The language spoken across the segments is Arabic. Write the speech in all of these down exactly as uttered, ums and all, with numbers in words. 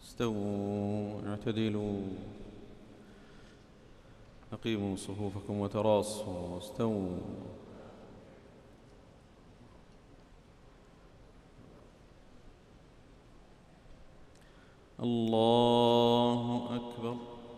استووا اعتدلوا أقيموا صفوفكم وتراصوا استووا. الله أكبر.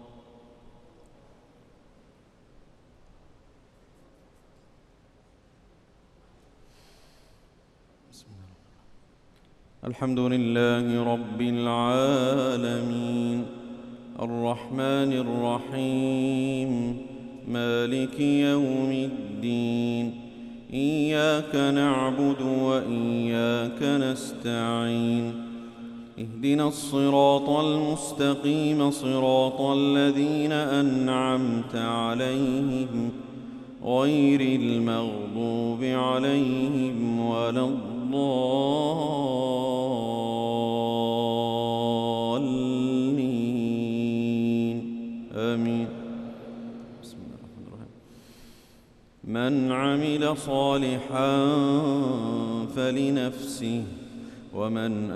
بسم الله. الحمد لله رب العالمين الرحمن الرحيم مالك يوم الدين إياك نعبد وإياك نستعين اهدنا الصراط المستقيم صراط الذين أنعمت عليهم غير المغضوب عليهم ولا الضالين آمين. بسم الله الرحمن الرحيم. من عمل صالحا فلنفسه ومن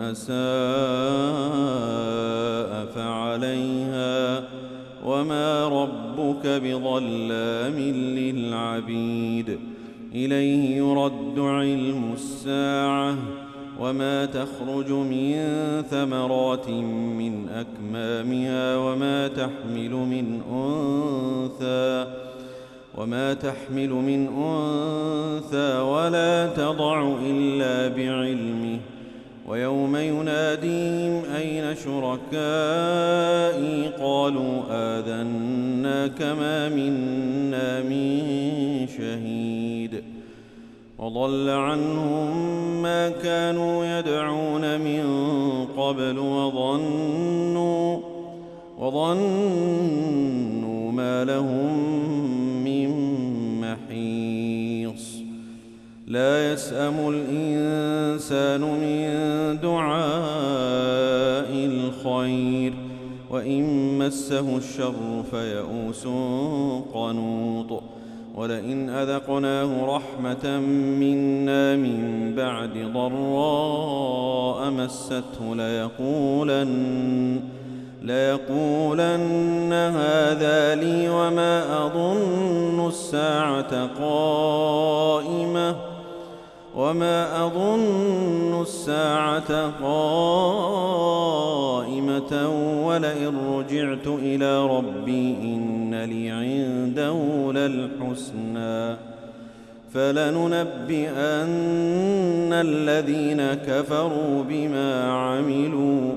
أساء فعليها وما ربك بظلام للعبيد. إليه يرد علم الساعة وما تخرج من ثمرات من أكمامها وما تحمل من أنثى وما تحمل من أنثى ولا تضع إلا بعلمه. ويوم يناديهم أين شركائي قالوا آذناك ما منا من شهيد. وضل عنهم ما كانوا يدعون من قبل وظنوا وظنوا ما لهم من محيص. لا يسأم الإنسان من دعاء الخير وإن مسه الشر فيئوس قنوط. ولئن أذقناه رحمة منا من بعد ضراء مسته ليقولن ليقولن هذا لي وما أظن الساعة قائمة وما أظن الساعة قائمة ولئن رجعت إلى ربي إن لي عنده للحسنى فلننبئن الذين كفروا بما عملوا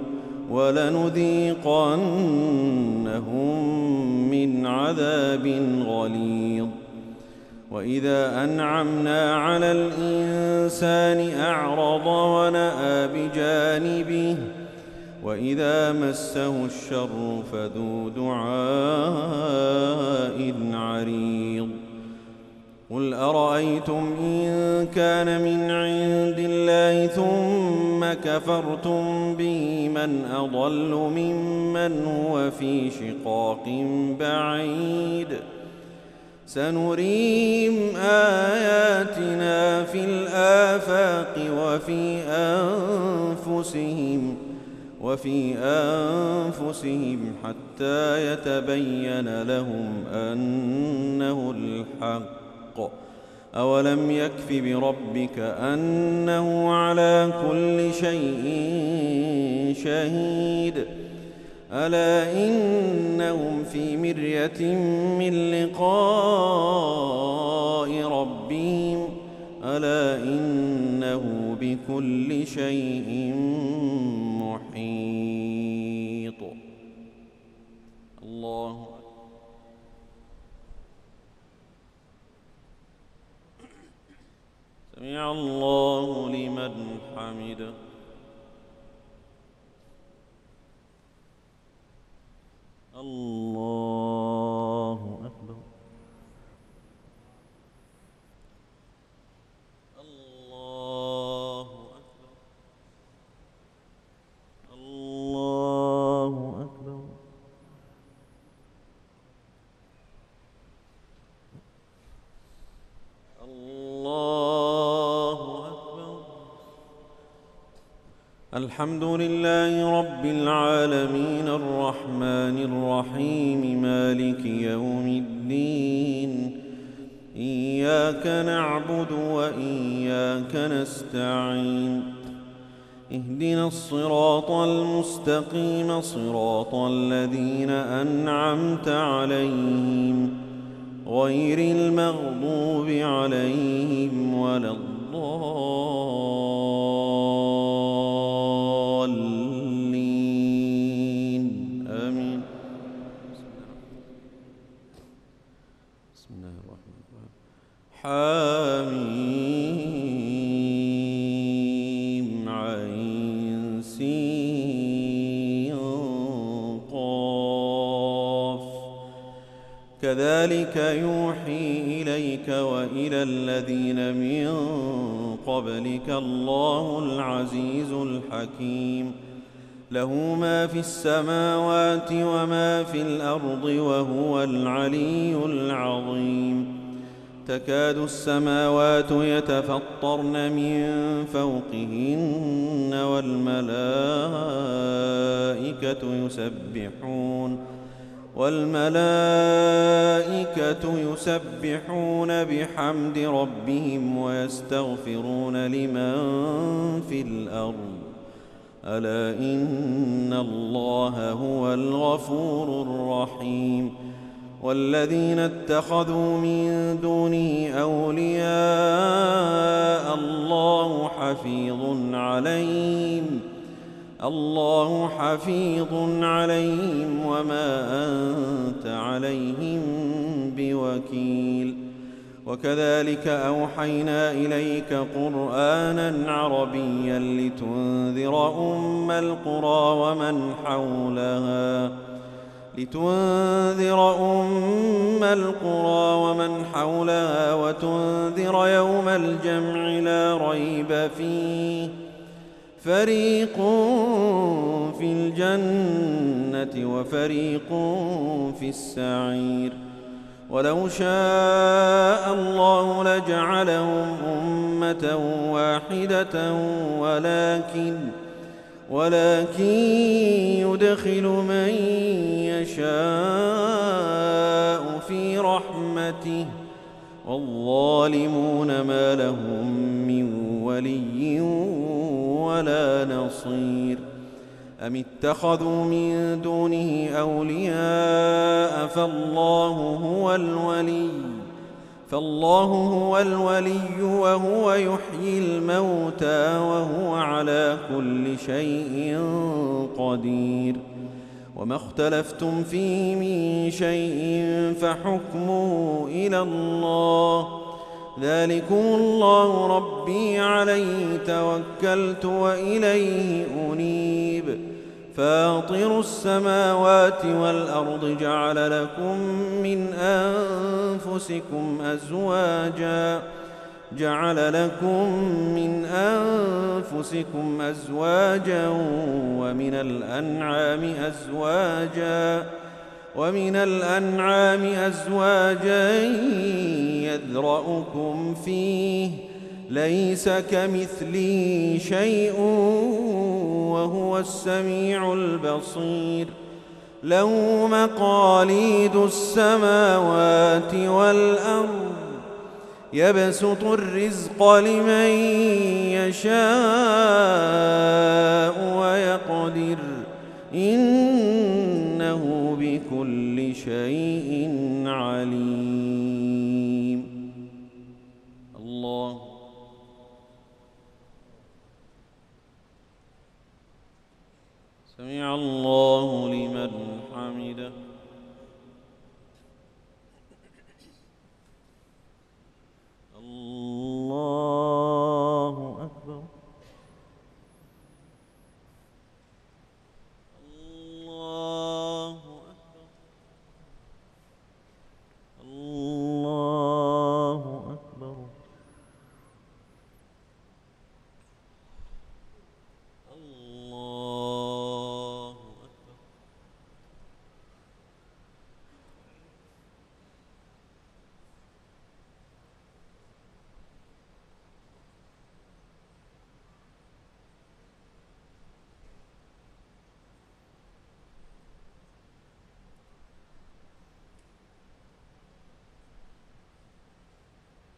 ولنذيقنهم من عذاب غليظ. وإذا أنعمنا على الإنسان أعرض ونأى بجانبه وإذا مسه الشر فذو دعاء عريض. قل أرأيتم إن كان من عند الله ثم كفرتم به من أضل ممن هو في شقاق بعيد. سنريهم آياتنا في الآفاق وفي أنفسهم وفي أنفسهم حتى يتبين لهم أنه الحق. أولم يكف بربك أنه على كل شيء شهيد. ألا إنهم في مرية من لقاء ربهم ألا إنه بكل شيء محيط. الله سمع الله لمن حمده. الله أكبر. الله أكبر. الله أكبر. الله أكبر. الحمد لله رب العالمين الرحمن الرحيم مالك يوم الدين إياك نعبد وإياك نستعين اهدنا الصراط المستقيم صراط الذين أنعمت عليهم غير المغضوب عليهم ولا الضالين آمين. بسم الله الرحمن الرحيم. حميم عين سين قاف كذلك يوحي إليك وإلى الذين من قبلك الله العزيز الحكيم له ما في السماوات وما في الأرض وهو العلي العظيم تكاد السماوات يتفطرن من فوقهن والملائكة يسبحون والملائكة يسبحون بحمد ربهم ويستغفرون لمن في الأرض ألا إن الله هو الغفور الرحيم والذين اتخذوا من دونه أولياء الله حفيظ عليهم الله حفيظ عليهم وما أنت عليهم بوكيل وكذلك أوحينا إليك قرآنا عربيا لتنذر أم القرى ومن حولها لتنذر أم القرى ومن حولها وتنذر يوم الجمع لا ريب فيه فريق في الجنة وفريق في السعير ولو شاء الله لجعلهم أمة واحدة ولكن ولكن يدخل من يشاء في رحمته والظالمون ما لهم من ولي ولا نصير أم اتخذوا من دونه أولياء فالله هو الولي فالله هو الولي وهو يحيي الموتى وهو على كل شيء قدير وما اختلفتم فيه من شيء فحكمه إلى الله ذلكم الله ربي عليه توكلت وإليه أنيب فاطر السماوات والأرض جعل لكم من أنفسكم أزواجا جعل لكم من أنفسكم أزواجا ومن الأنعام أزواجا ومن الأنعام أزواجا يذرأكم فيه ليس كمثله شيء وهو السميع البصير له مقاليد السماوات والأرض يبسط الرزق لمن يشاء ويقدر إنه بكل شيء عليم. الله سمع الله لمن حمده. الله أكبر. الله أكبر. الله أكبر. الله أكبر.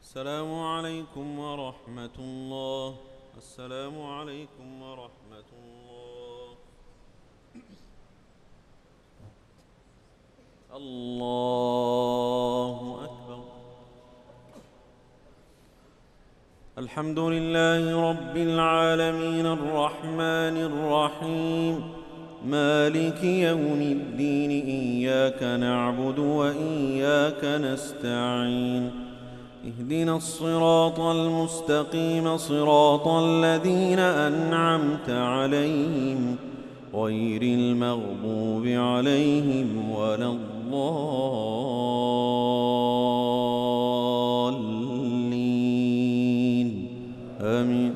السلام عليكم ورحمة الله. السلام عليكم ورحمة الله. الله أكبر. الحمد لله رب العالمين الرحمن الرحيم مالك يوم الدين إياك نعبد وإياك نستعين اهدنا الصراط المستقيم صراط الذين أنعمت عليهم غير المغضوب عليهم ولا الضالين آمين.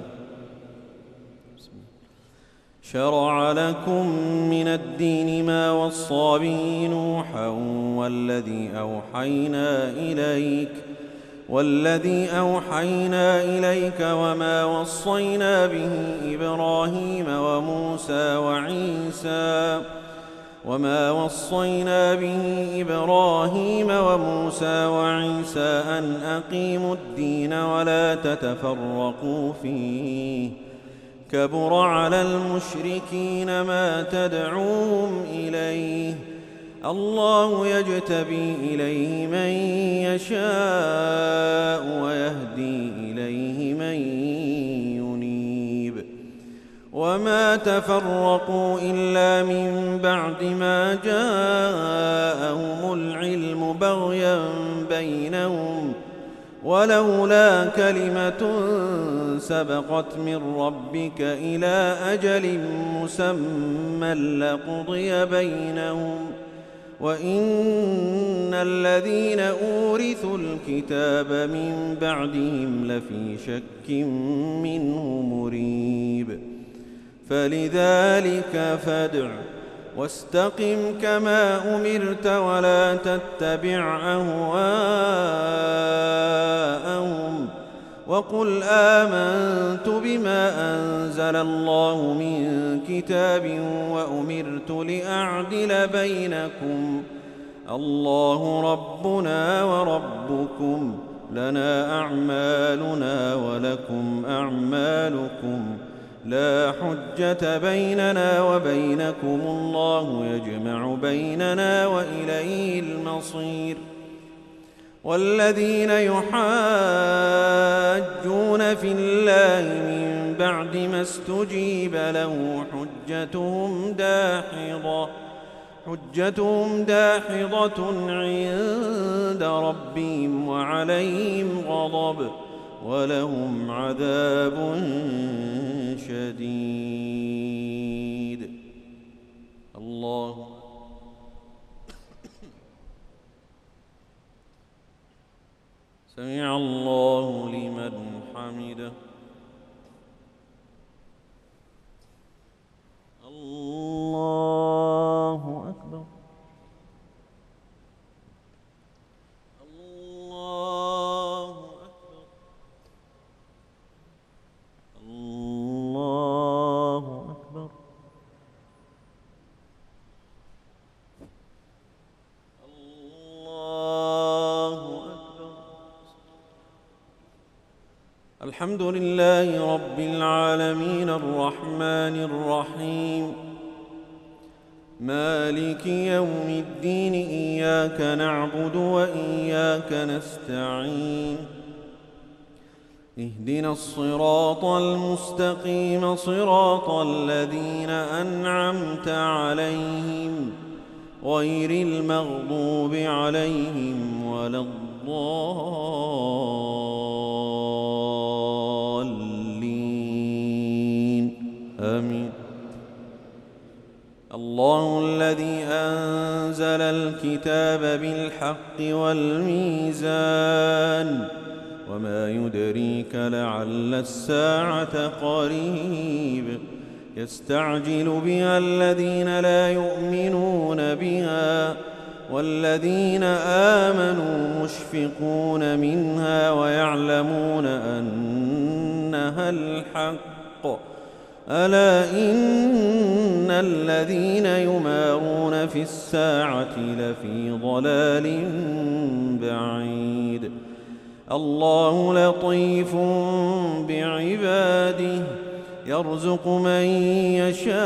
شرع لكم من الدين ما وصى به نوحا والذي أوحينا إليك والذي أوحينا إليك وما وصينا به إبراهيم وموسى وعيسى وما وصينا به إبراهيم وموسى وعيسى أن أقيموا الدين ولا تتفرقوا فيه كبر على المشركين ما تدعوهم إليه الله يجتبي إليه من يشاء ويهدي إليه من ينيب وما تفرقوا إلا من بعد ما جاءهم العلم بغيا بينهم ولولا كلمة سبقت من ربك إلى أجل مسمى لقضي بينهم وإن الذين أورثوا الكتاب من بعدهم لفي شك منه مريب فلذلك فادع واستقم كما أمرت ولا تتبع أهواءهم وقل آمنت بما أنزل الله من كتاب وأمرت لأعدل بينكم الله ربنا وربكم لنا أعمالنا ولكم أعمالكم لا حجة بيننا وبينكم الله يجمع بيننا وإليه المصير والذين يحاجون في الله من بعد ما استجيب له حجتهم داحضة حجتهم داحضة عند ربهم وعليهم غضب ولهم عذاب شديد. الله سمع الله لمن حمده. الله أكبر. الله أكبر. الله أكبر. الله أكبر. الحمد لله رب العالمين الرحمن الرحيم مالك يوم الدين إياك نعبد وإياك نستعين اهدنا الصراط المستقيم صراط الذين أنعمت عليهم غير المغضوب عليهم ولا الضالين آمين. الله الذي أنزل الكتاب بالحق والميزان وما يدريك لعل الساعة قريب يستعجل بها الذين لا يؤمنون بها والذين آمنوا مشفقون منها ويعلمون أنها الحق ألا إن الذين يمارون في الساعة لفي ضلال بعيد الله لطيف بعباده يرزق من يشاء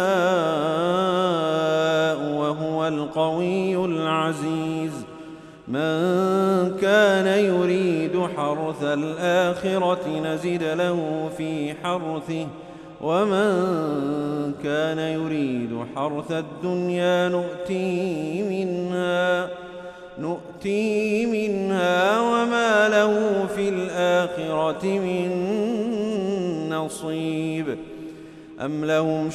وهو القوي العزيز من كان يريد حرث الآخرة نزد له في حرثه ومن كان يريد حرث الدنيا نؤتيه منها نؤتيه منها وما له في الآخرة من نصيب أم لهم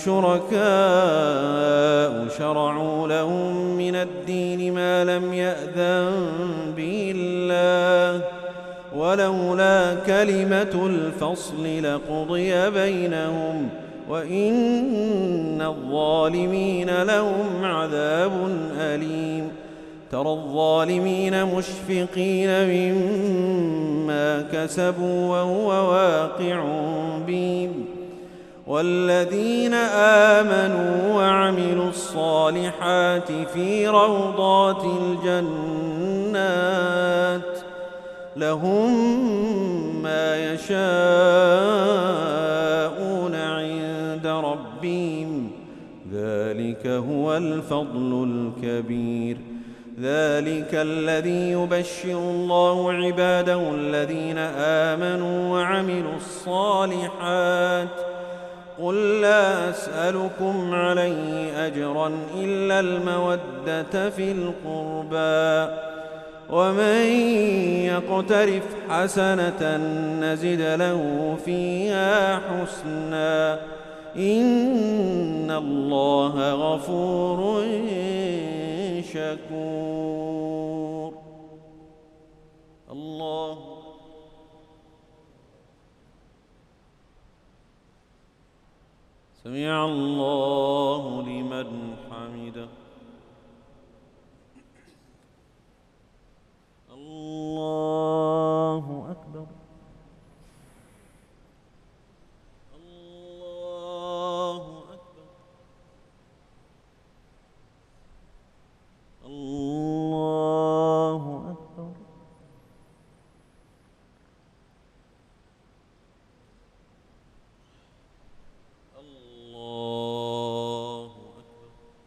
شركاء شرعوا لهم من الدين ما لم يأذن به الله ولولا كلمة الفصل لقضي بينهم وإن الظالمين لهم عذاب أليم ترى الظالمين مشفقين مما كسبوا وهو واقع بهم والذين آمنوا وعملوا الصالحات في روضات الجنات لهم ما يشاءون عند ربهم ذلك هو الفضل الكبير ذلك الذي يبشر الله عباده الذين آمنوا وعملوا الصالحات قل لا أسألكم عليه أجرا إلا المودة في القربى ومن يقترف حسنة نزد له فيها حسنا إن الله غفور شكور الله سمع الله لمن حمده الله أكبر الله أكبر الله أكبر الله أكبر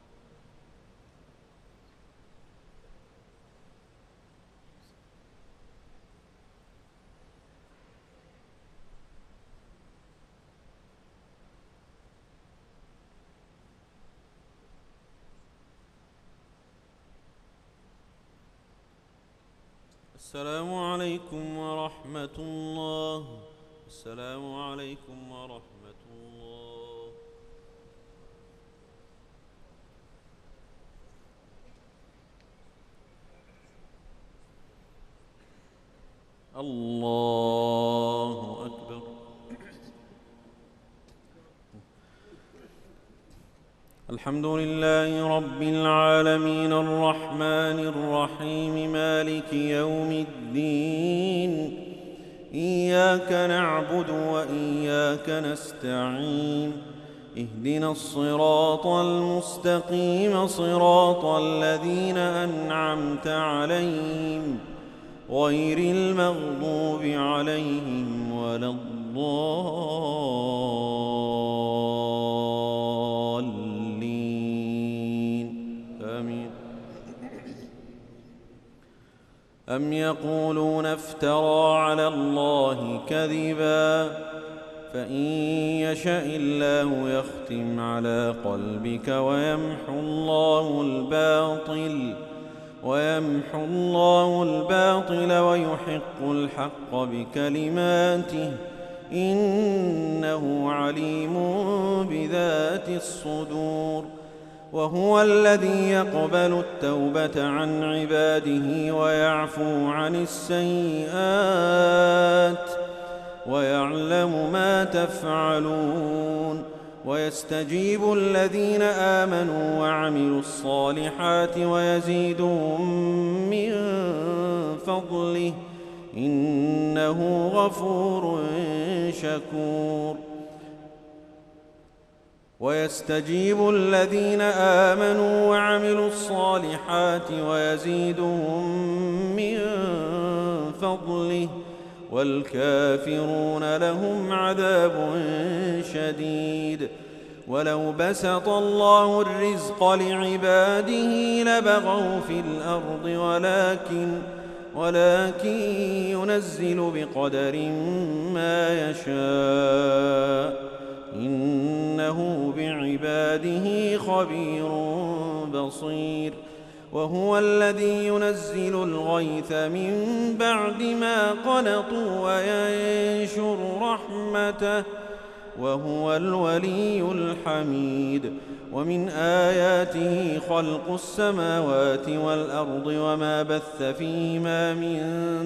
السلام عليكم ورحمة الله السلام عليكم ورحمة الله الله أكبر الحمد لله رب العالمين الرحمن الرحيم مالك يوم الدين إياك نعبد وإياك نستعين اهدنا الصراط المستقيم صراط الذين أنعمت عليهم غير المغضوب عليهم ولا الضالين آمين أم يقولون افترى على الله كذبا فإن يشأ الله يختم على قلبك ويمحو الله الباطل ويمحو الله الباطل ويحق الحق بكلماته إنه عليم بذات الصدور وهو الذي يقبل التوبة عن عباده ويعفو عن السيئات ويعلم ما تفعلون ويستجيب الذين آمنوا وعملوا الصالحات ويزيدهم من فضله إنه غفور شكور ويستجيب الذين آمنوا وعملوا الصالحات ويزيدهم من فضله والكافرون لهم عذاب شديد. ولو بسط الله الرزق لعباده لبغوا في الأرض ولكن ولكن ينزل بقدر ما يشاء إنه بعباده خبير بصير. وهو الذي ينزل الغيث من بعد ما قنطوا وينشر رحمته وهو الولي الحميد. ومن آياته خلق السماوات والأرض وما بث فيهما من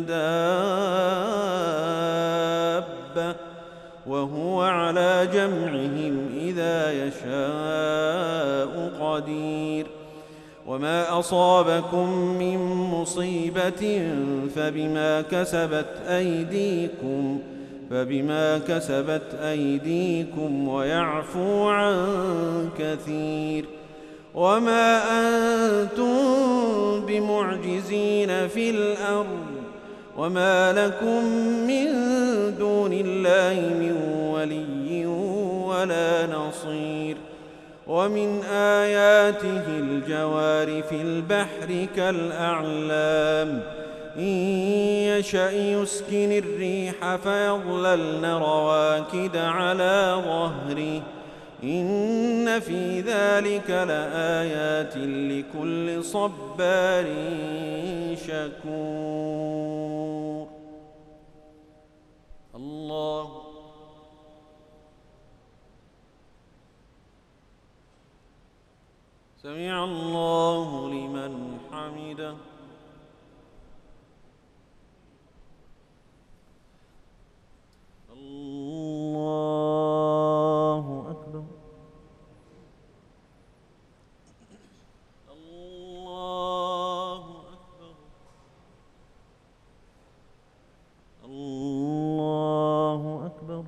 دابة وهو على جمعهم إذا يشاء قدير. وما أصابكم من مصيبة فبما كسبت أيديكم فبما كسبت أيديكم ويعفو عن كثير. وما أنتم بمعجزين في الأرض وما لكم من دون الله من ولي ولا نصير. ومن آياته الجوار في البحر كالأعلام إن يشأ يسكن الريح فيظللن رواكد على ظهره إن في ذلك لآيات لكل صبار شكور. الله سمع الله لمن حمده. الله أكبر. الله أكبر. الله أكبر.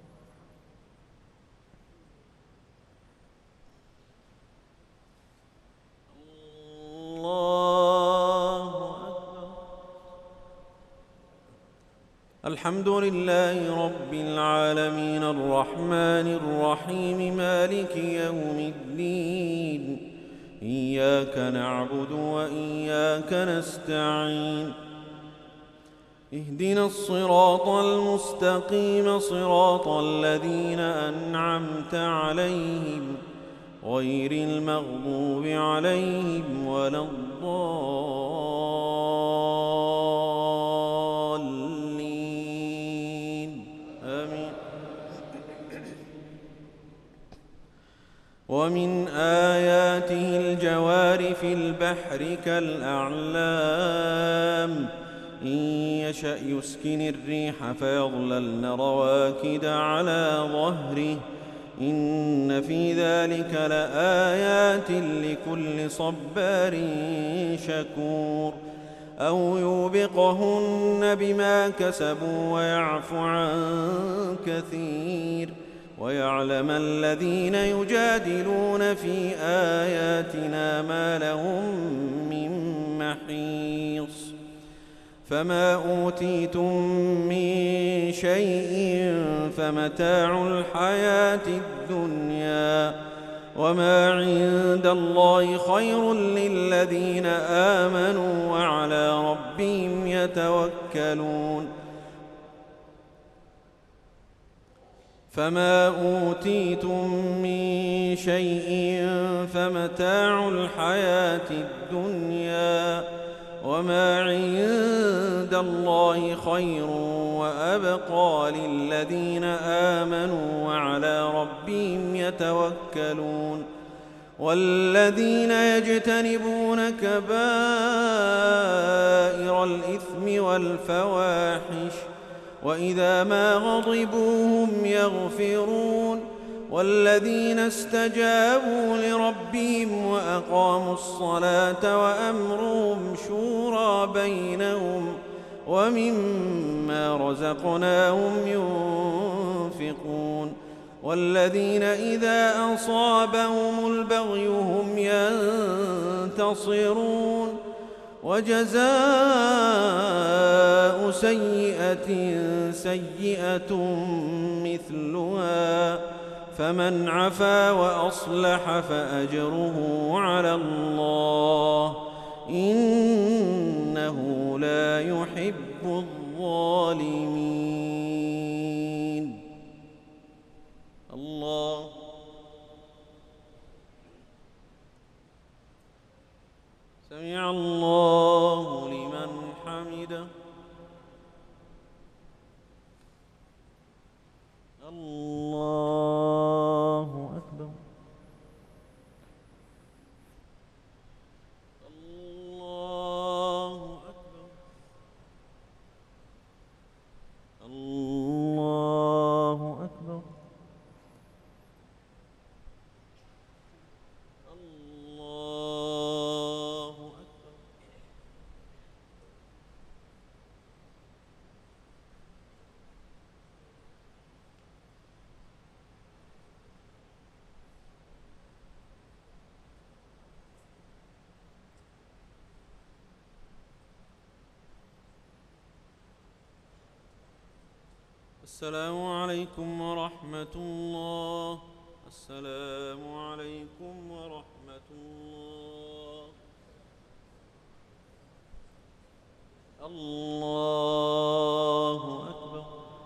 الحمد لله رب العالمين الرحمن الرحيم مالك يوم الدين إياك نعبد وإياك نستعين اهدنا الصراط المستقيم صراط الذين أنعمت عليهم غير المغضوب عليهم ولا الضالين آمين. ومن آياته الجوار في البحر كالأعلام إن يشأ يسكن الريح فيظللن رواكد على ظهره إن في ذلك لآيات لكل صبار شكور. أو يوبقهن بما كسبوا ويعفو عن كثير ويعلم الذين يجادلون في آياتنا ما لهم من محيص. فما أوتيتم من شيء فمتاع الحياة الدنيا وما عند الله خير للذين آمنوا وعلى ربهم يتوكلون. فما أوتيتم من شيء فمتاع الحياة الدنيا وما عند الله خير وأبقى للذين آمنوا وعلى ربهم يتوكلون. والذين يجتنبون كبائر الإثم والفواحش وإذا ما غضبوا هم يغفرون. والذين استجابوا لربهم وأقاموا الصلاة وأمرهم شورى بينهم ومما رزقناهم ينفقون. والذين إذا أصابهم البغي هم ينتصرون. وجزاء سيئة سيئة مثلها فمن عفا وأصلح فأجره على الله إنه لا يحب الظالمين. الله سمع الله لمن حمده. الله أكبر. الله أكبر. الله أكبر. الله أكبر. السلام عليكم ورحمة الله. السلام عليكم ورحمة الله. الله أكبر.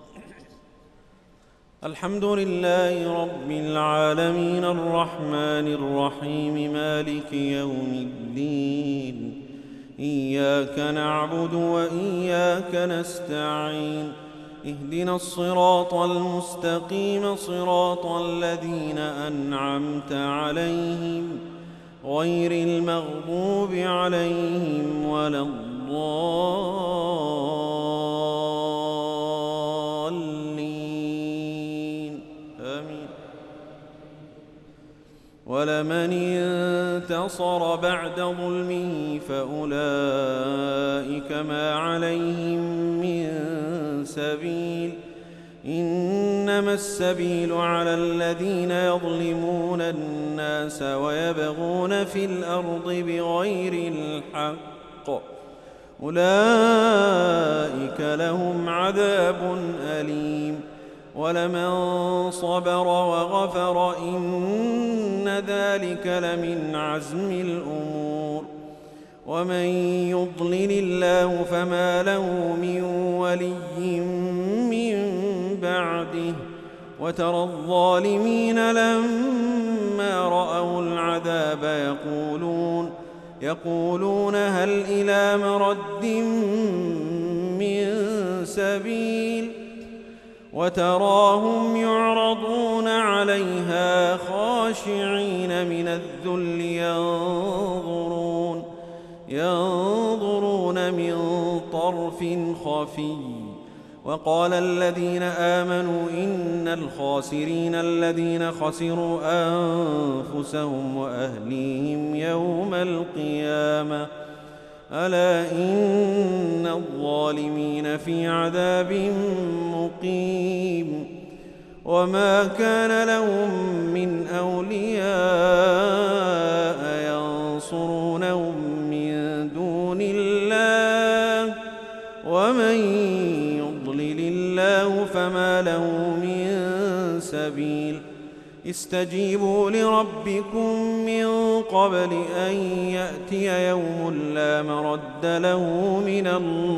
الحمد لله رب العالمين الرحمن الرحيم مالك يوم الدين إياك نعبد وإياك نستعين اهدنا الصراط المستقيم صراط الذين أنعمت عليهم غير المغضوب عليهم ولا الضالين آمين. ولمن انتصر بعد ظلمه فأولئك ما عليهم من سبيل إنما السبيل على الذين يظلمون الناس ويبغون في الأرض بغير الحق أولئك لهم عذاب أليم. ولمن صبر وغفر إن ذلك لمن عزم الأمور. ومن يضلل الله فما له من ولي من بعده وترى الظالمين لما رأوا العذاب يقولون يقولون هل إلى مرد من سبيل وتراهم يعرضون عليها خاشعين من الذل ينظرون ينظرون من طرف خفي. وقال الذين آمنوا إن الخاسرين الذين خسروا أنفسهم وأهليهم يوم القيامة ألا إن الظالمين في عذاب مقيم. وما كان لهم من أولياء ينصرونهم من دون الله ومن يضلل الله فما له من سبيل. استجيبوا لربكم من قبل أن يأتي يوم لا مرد له من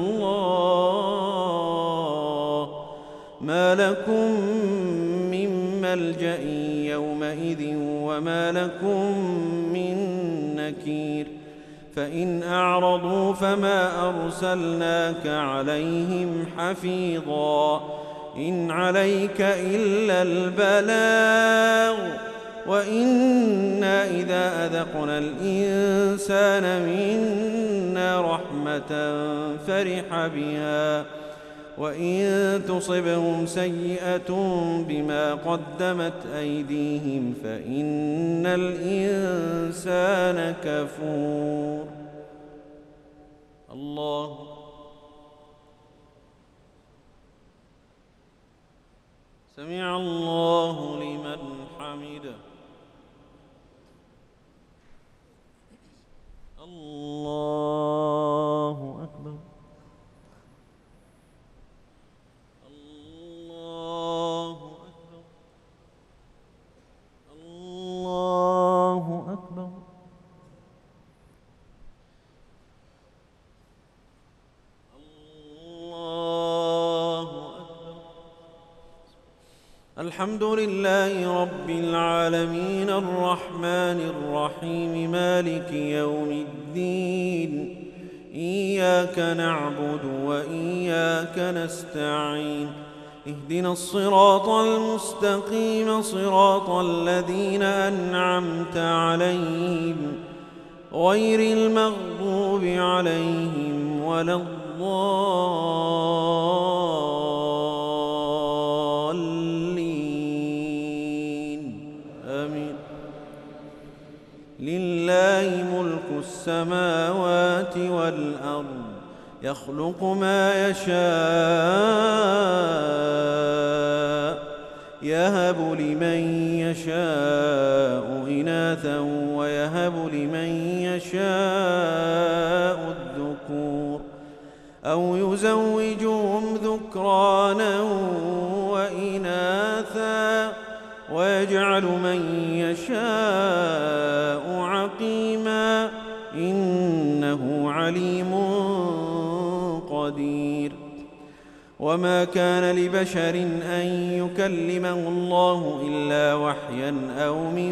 الله ما لكم من ملجأ يومئذ وما لكم من نكير. فإن أعرضوا فما أرسلناك عليهم حفيظا إن عليك إلا البلاغ وإنا إذا أذقنا الإنسان منا رحمة فرح بها وإن تصبهم سيئة بما قدمت أيديهم فإن الإنسان كفور. الله سمع الله لمن حمده. الله الحمد لله رب العالمين الرحمن الرحيم مالك يوم الدين إياك نعبد وإياك نستعين اهدنا الصراط المستقيم صراط الذين أنعمت عليهم غير المغضوب عليهم ولا الضالين آمين. لله ملك السماوات والأرض يخلق ما يشاء يهب لمن يشاء إناثا ويهب لمن يشاء الذكور أو يزوجهم ذكرانا وإناثا ويجعل من يشاء عقيما إنه عليم قدير. وما كان لبشر أن يكلمه الله إلا وحيا أو من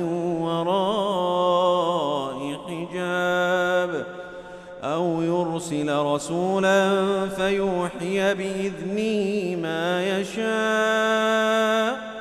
وراء حجاب أو يرسل رسولا فيوحي بإذنه ما يشاء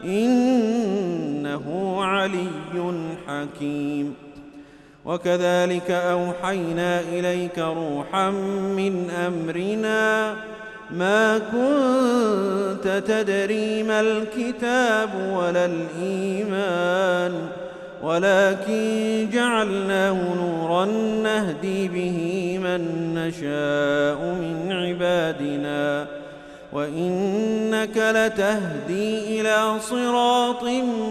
إنه علي حكيم. وكذلك أوحينا إليك روحا من أمرنا ما كنت تدري ما الكتاب ولا الإيمان ولكن جعلناه نورا نهدي به من نشاء من عبادنا وإنك لتهدي إلى صراط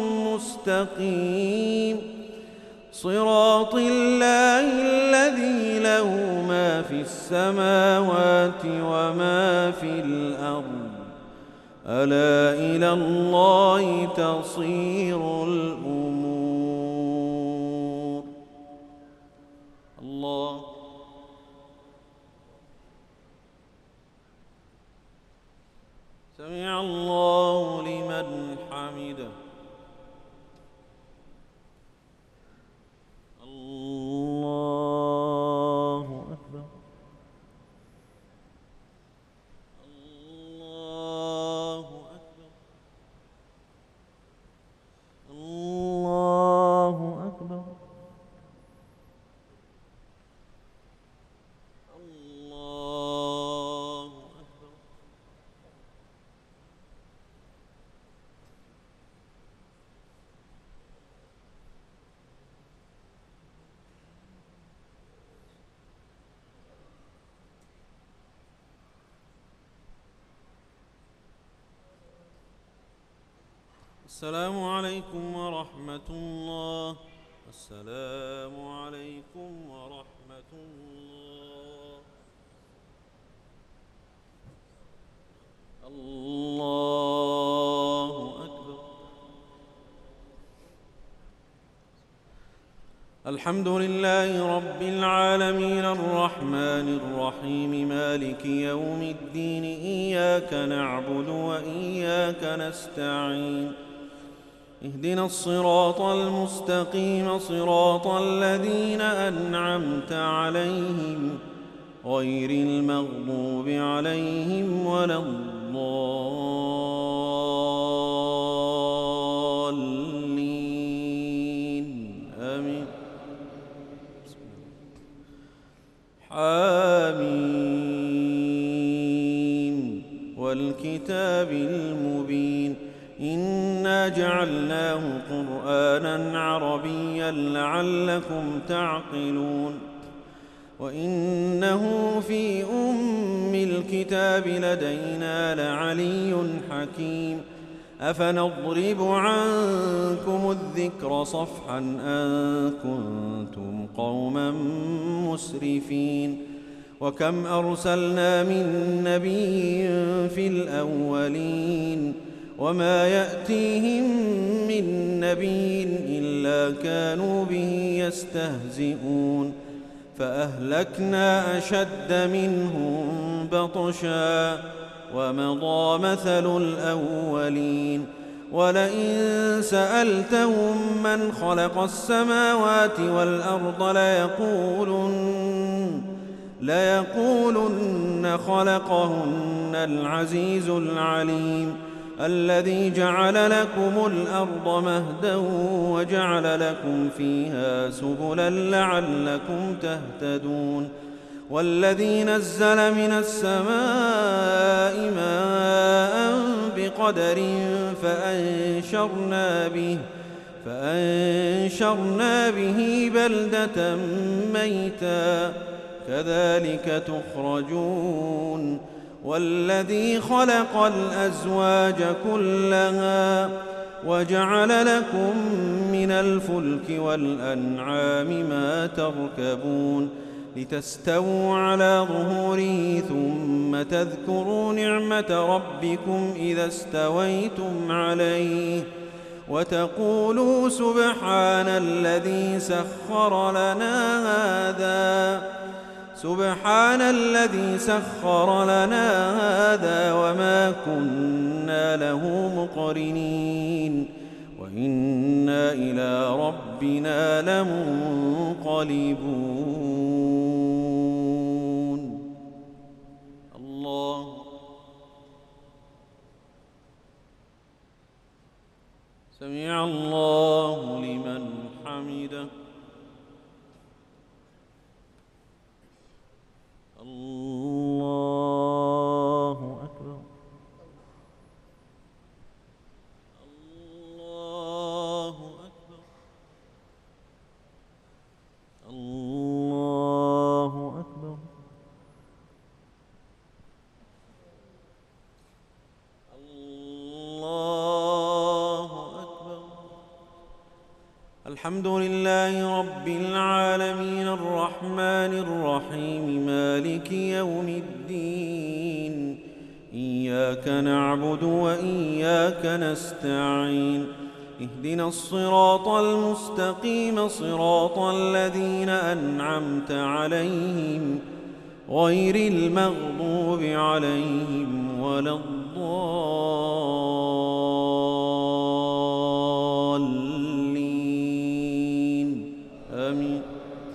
مستقيم صراط الله الذي له ما في السماوات وما في الأرض ألا إلى الله تصير الأمور. الله سمع الله لمن حمده. الله أكبر. الله أكبر. الله أكبر. الله أكبر. السلام عليكم ورحمة الله. السلام عليكم ورحمة الله. الله أكبر. الحمد لله رب العالمين الرحمن الرحيم مالك يوم الدين إياك نعبد وإياك نستعين اهدنا الصراط المستقيم صراط الذين أنعمت عليهم غير المغضوب عليهم ولا الضالين آمين. حامين والكتاب المبين إنا جعلناه قرآنا عربيا لعلكم تعقلون وإنه في أم الكتاب لدينا لعلي حكيم. أفنضرب عنكم الذكر صفحا أن كنتم قوما مسرفين. وكم أرسلنا من نبي في الأولين وما يأتيهم من نبي إلا كانوا به يستهزئون فأهلكنا أشد منهم بطشا ومضى مثل الأولين ولئن سألتهم من خلق السماوات والأرض ليقولن, ليقولن خلقهن العزيز العليم الذي جعل لكم الأرض مهدا وجعل لكم فيها سبلا لعلكم تهتدون والذي نزل من السماء ماء بقدر فأنشرنا به, فأنشرنا به بلدة ميتا كذلك تخرجون والذي خلق الأزواج كلها وجعل لكم من الفلك والأنعام ما تركبون لتستووا على ظهوره ثم تذكروا نعمة ربكم إذا استويتم عليه وتقولوا سبحان الذي سخر لنا هذا سبحان الذي سخر لنا هذا وما كنا له مقرنين وإنا إلى ربنا لمنقلبون. الله سمع الله لمن حمده. الله أكبر. الله أكبر. الله أكبر. الله أكبر. الحمد لله رب العالمين الرحمن الرحيم مالك يوم الدين إياك نعبد وإياك نستعين اهدنا الصراط المستقيم صراط الذين أنعمت عليهم غير المغضوب عليهم ولا الضالين آمين.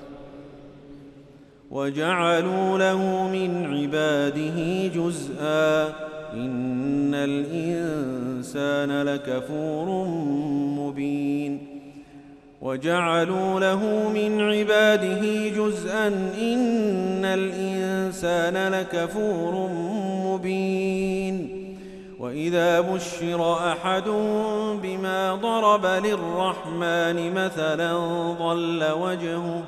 وجعلوا له من عباده جزءا إن الإنسان لكفور مبين. وجعلوا له من عباده جزءا إن الإنسان لكفور مبين. وإذا بشر أحدهم بما ضرب للرحمن مثلا ظل وجهه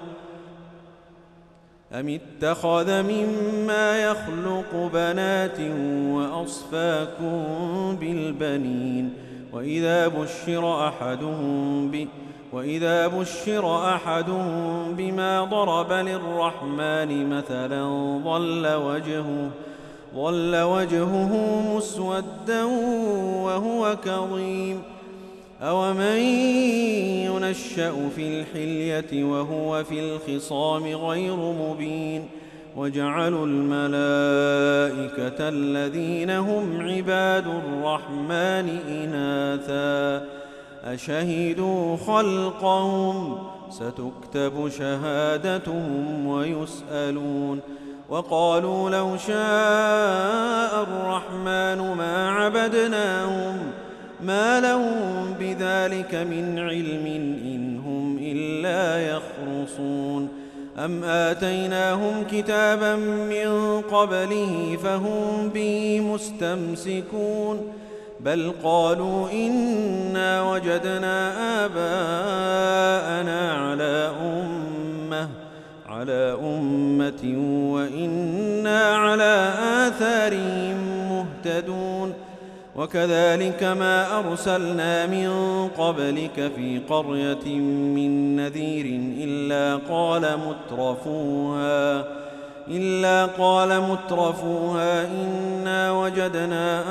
أم اتخذ مما يخلق بنات وأصفاكم بالبنين. وإذا بشر أحدهم ب وإذا بشر أحدهم بما ضرب للرحمن مثلا ظل وجهه ظل وجهه مسودا وهو كظيم. أومن ينشأ في الحلية وهو في الخصام غير مبين. وجعلوا الملائكة الذين هم عباد الرحمن إناثا أشهدوا خلقهم ستكتب شهادتهم ويسألون. وقالوا لو شاء الرحمن ما عبدناهم ما لهم بذلك من علم إن هم إلا يخرصون. أم آتيناهم كتابا من قبله فهم به مستمسكون بل قالوا إنا وجدنا آباءنا على أمة على أمة وإنا على آثارهم مهتدون. وكذلك ما أرسلنا من قبلك في قرية من نذير إلا قال مترفوها إلا قال مترفوها إنا وجدنا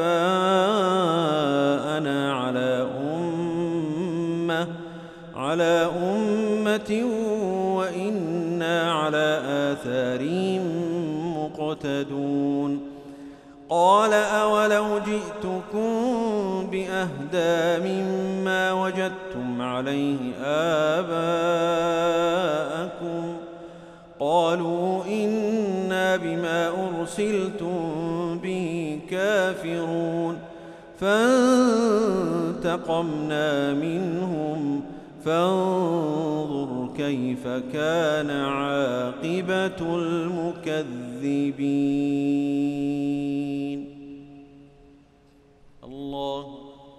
آباءنا على أمة على أمة وإنا على آثارهم مقتدون. قال أولو جئتكم بأهدى مما وجدتم عليه آباءكم قالوا إنا بما أرسلتم به كافرون فانتقمنا منهم فانظر كيف كان عاقبة المكذبين. الله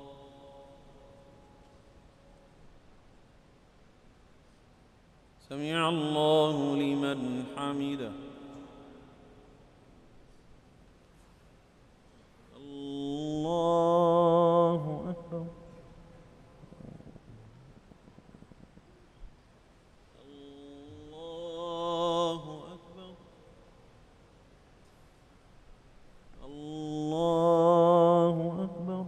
سمع الله لمن حمده. الله أكبر. الله أكبر. الله أكبر.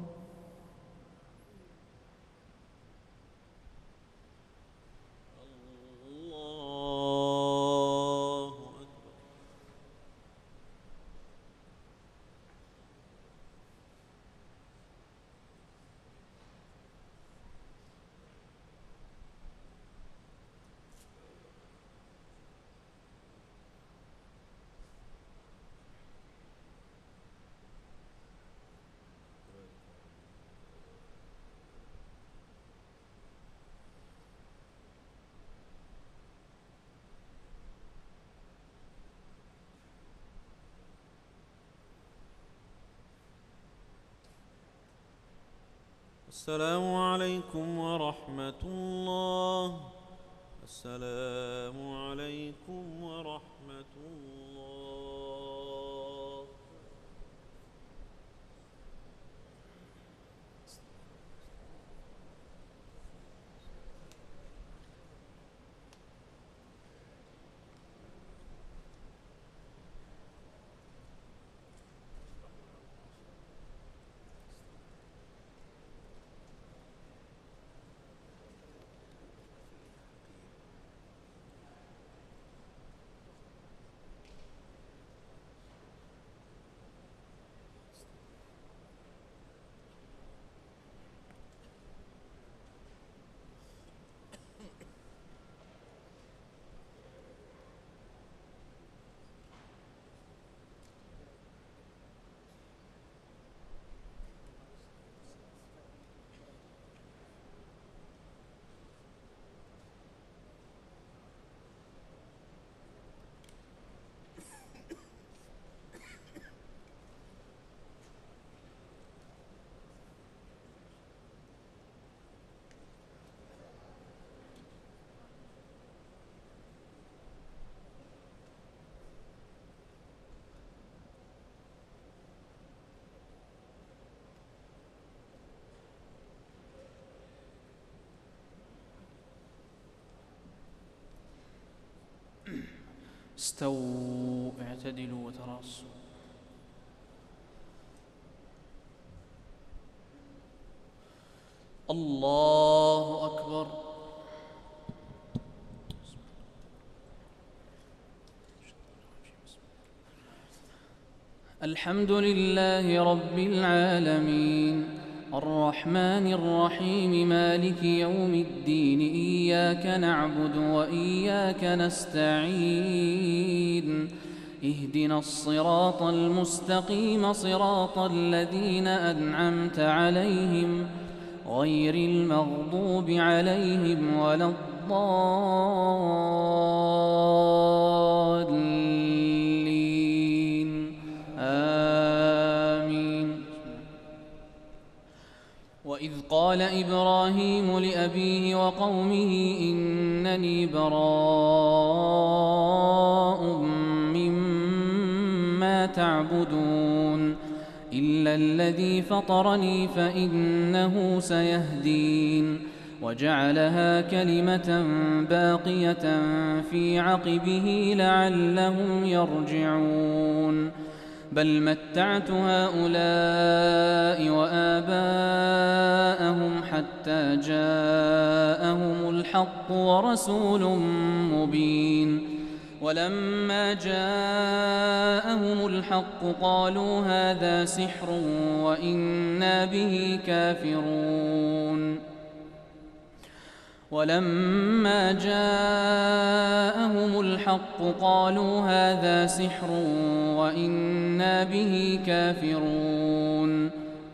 السلام عليكم ورحمة الله. السلام عليكم ورحمة الله. استووا اعتدلوا وتراصوا. الله أكبر. الحمد لله رب العالمين الرحمن الرحيم مالك يوم الدين إياك نعبد وإياك نستعين اهدنا الصراط المستقيم صراط الذين أنعمت عليهم غير المغضوب عليهم ولا الضالين آمين. وإذ قال إبراهيم لأبيه وقومه إنني براء مما تعبدون إلا الذي فطرني فإنه سيهدين وجعلها كلمة باقية في عقبه لعلهم يرجعون بل متعت هؤلاء وآباءهم حتى جاءهم الحق ورسول مبين ولما جاءهم الحق قالوا هذا سحر وإنا به كافرون ولما جاءهم الحق قالوا هذا سحر وإنا به كافرون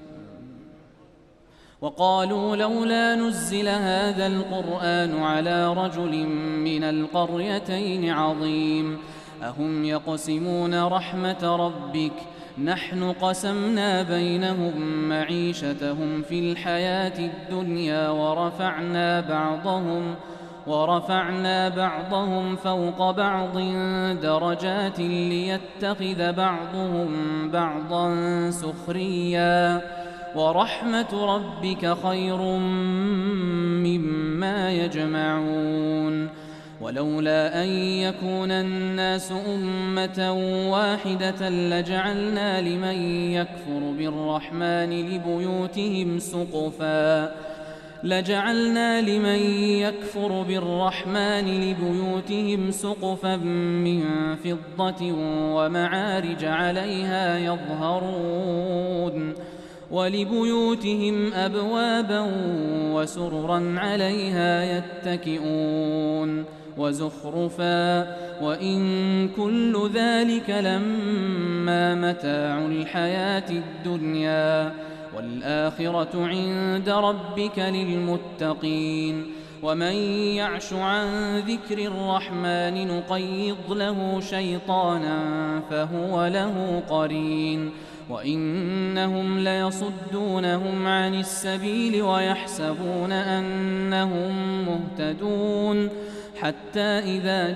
وقالوا لولا نزل هذا القرآن على رجل من القريتين عظيم أهم يقسمون رحمة ربك نحن قسمنا بينهم معيشتهم في الحياة الدنيا ورفعنا بعضهم ورفعنا بعضهم فوق بعض درجات ليتخذ بعضهم بعضا سخريا ورحمة ربك خير مما يجمعون ولولا أن يكون الناس أمة واحدة لجعلنا لمن يكفر بالرحمن لبيوتهم سقفا لجعلنا لمن يكفر بالرحمن لبيوتهم سقفا من فضة ومعارج عليها يظهرون ولبيوتهم أبوابا وسررا عليها يتكئون وزخرفا وإن كل ذلك لما متاع الحياة الدنيا والآخرة عند ربك للمتقين ومن يعش عن ذكر الرحمن نقيض له شيطانا فهو له قرين وإنهم ليصدونهم عن السبيل ويحسبون أنهم مهتدون حتى إذا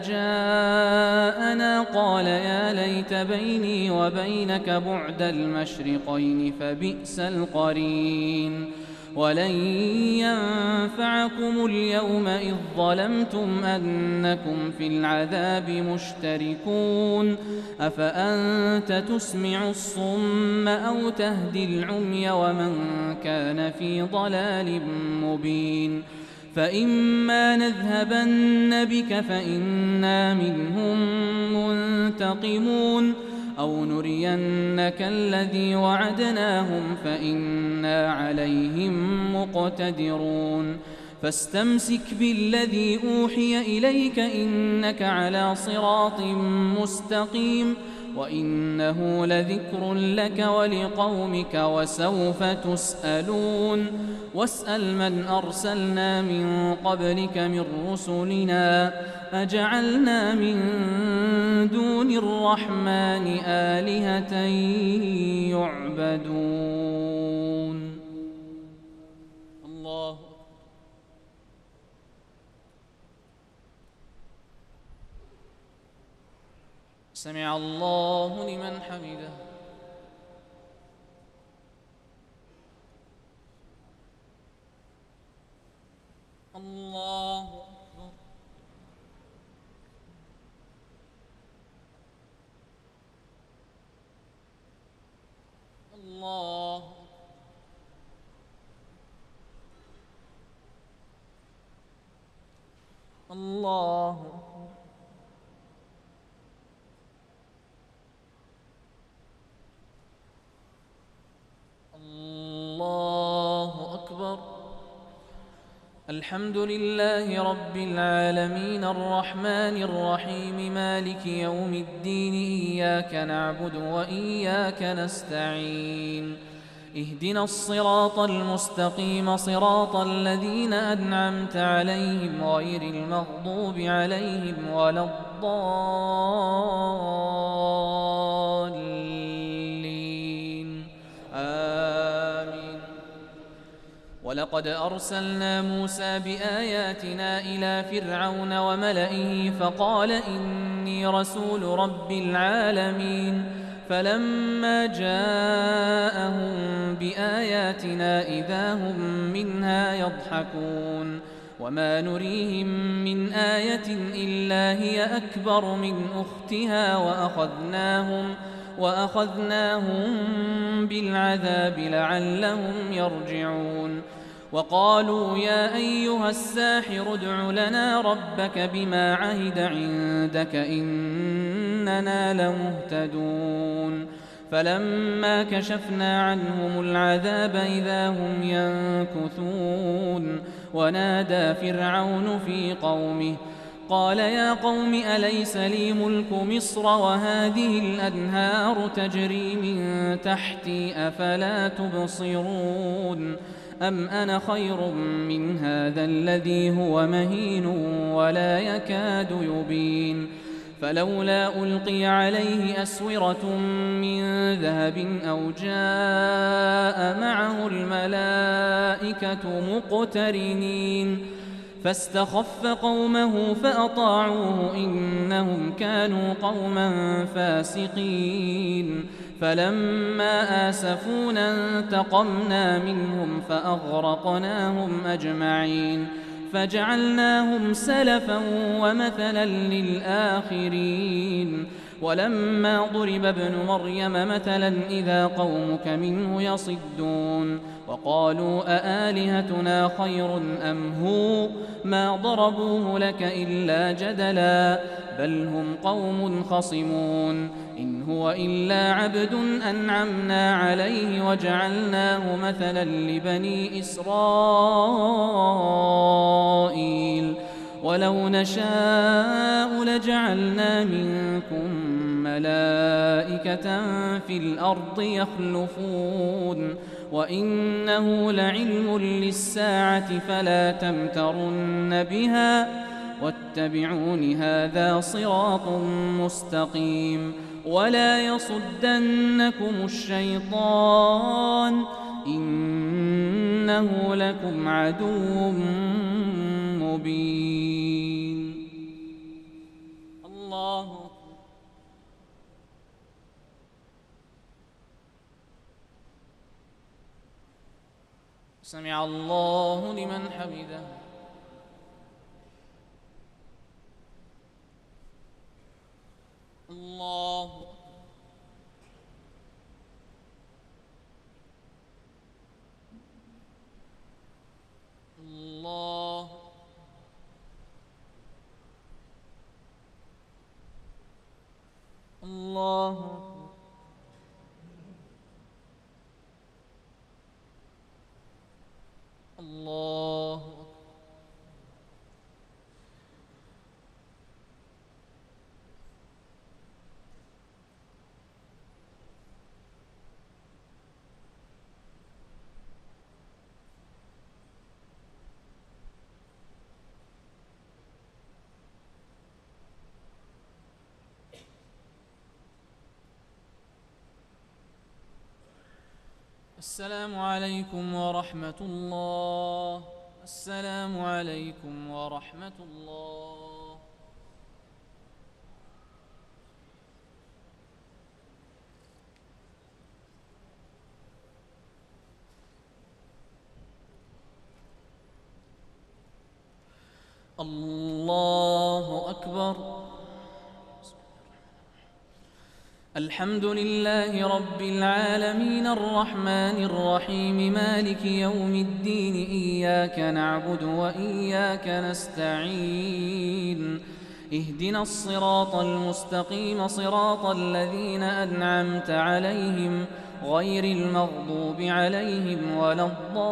جاءنا قال يا ليت بيني وبينك بعد المشرقين فبئس القرين ولن ينفعكم اليوم إذ ظلمتم أنكم في العذاب مشتركون أفأنت تسمع الصم أو تهدي العمي ومن كان في ضلال مبين فإما نذهبن بك فإنا منهم منتقمون أو نرينك الذي وعدناهم فإنا عليهم مقتدرون فاستمسك بالذي أوحي إليك إنك على صراط مستقيم وإنه لذكر لك ولقومك وسوف تسألون واسأل من أرسلنا من قبلك من رسلنا أجعلنا من دون الرحمن آلهة يعبدون الله سمع الله لمن حمده الله أكبر الله الله الله أكبر الحمد لله رب العالمين الرحمن الرحيم مالك يوم الدين إياك نعبد وإياك نستعين اهدنا الصراط المستقيم صراط الذين أنعمت عليهم غير المغضوب عليهم ولا الضالين آمين ولقد أرسلنا موسى بآياتنا إلى فرعون وملئه فقال إني رسول رب العالمين فلما جاءهم بآياتنا إذا هم منها يضحكون وما نريهم من آية إلا هي أكبر من أختها وأخذناهم وأخذناهم بالعذاب لعلهم يرجعون وقالوا يا أيها الساحر ادع لنا ربك بما عهد عندك إننا لمهتدون فلما كشفنا عنهم العذاب إذا هم ينكثون ونادى فرعون في قومه قال يا قوم أليس لي ملك مصر وهذه الأنهار تجري من تحتي أفلا تبصرون أم أنا خير من هذا الذي هو مهين ولا يكاد يبين فلولا ألقي عليه أسورة من ذهب أو جاء معه الملائكة مقترنين فاستخف قومه فأطاعوه إنهم كانوا قوما فاسقين فلما آسفونا انتقمنا منهم فأغرقناهم أجمعين فجعلناهم سلفا ومثلا للآخرين ولما ضرب ابن مريم مثلا إذا قومك منه يصدون وقالوا أآلهتنا خير أم هو ما ضربوه لك إلا جدلا بل هم قوم خصمون إن هو إلا عبد أنعمنا عليه وجعلناه مثلا لبني إسرائيل ولو نشاء لجعلنا منكم ملائكة في الأرض يخلفون وإنه لعلم للساعة فلا تمترن بها واتبعون هذا صراط مستقيم ولا يصدنكم الشيطان إنه لكم عدو مبين. الله سمع الله لمن حمده. الله الله الله الله السلام عليكم ورحمة الله. السلام عليكم ورحمة الله. الله أكبر. الحمد لله رب العالمين الرحمن الرحيم مالك يوم الدين إياك نعبد وإياك نستعين اهدنا الصراط المستقيم صراط الذين أنعمت عليهم غير المغضوب عليهم ولا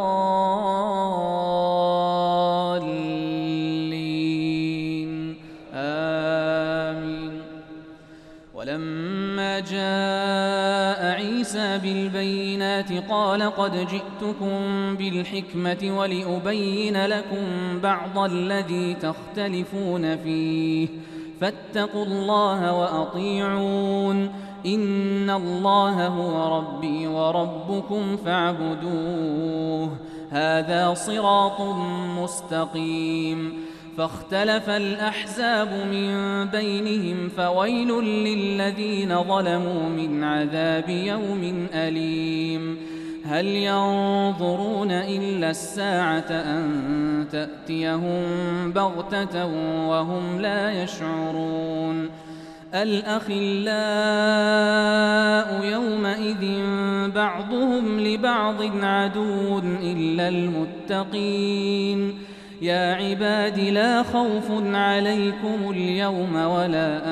الضالين آمين. ولما جاء عيسى بالبينات قال قد جئتكم بالحكمة ولأبين لكم بعض الذي تختلفون فيه فاتقوا الله وأطيعون إن الله هو ربي وربكم فاعبدوه هذا صراط مستقيم. فاختلف الأحزاب من بينهم فويل للذين ظلموا من عذاب يوم أليم. هل ينظرون إلا الساعة أن تأتيهم بغتة وهم لا يشعرون الأخلاء يومئذ بعضهم لبعض عدو إلا المتقين يا عباد لا خوف عليكم اليوم ولا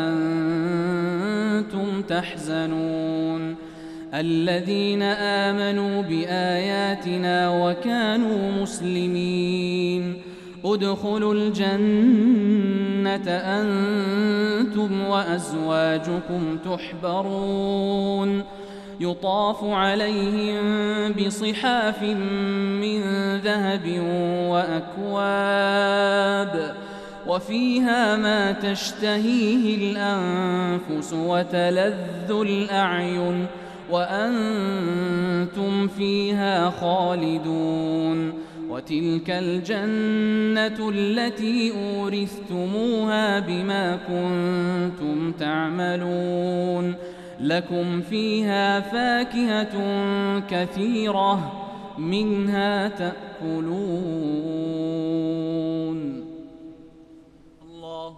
أنتم تحزنون الذين آمنوا بآياتنا وكانوا مسلمين ادخلوا الجنة أنتم وأزواجكم تحبرون يطاف عليهم بصحاف من ذهب وأكواب وفيها ما تشتهيه الأنفس وتلذ الأعين وأنتم فيها خالدون وتلك الجنة التي أورثتموها بما كنتم تعملون لكم فيها فاكهة كثيرة منها تأكلون. الله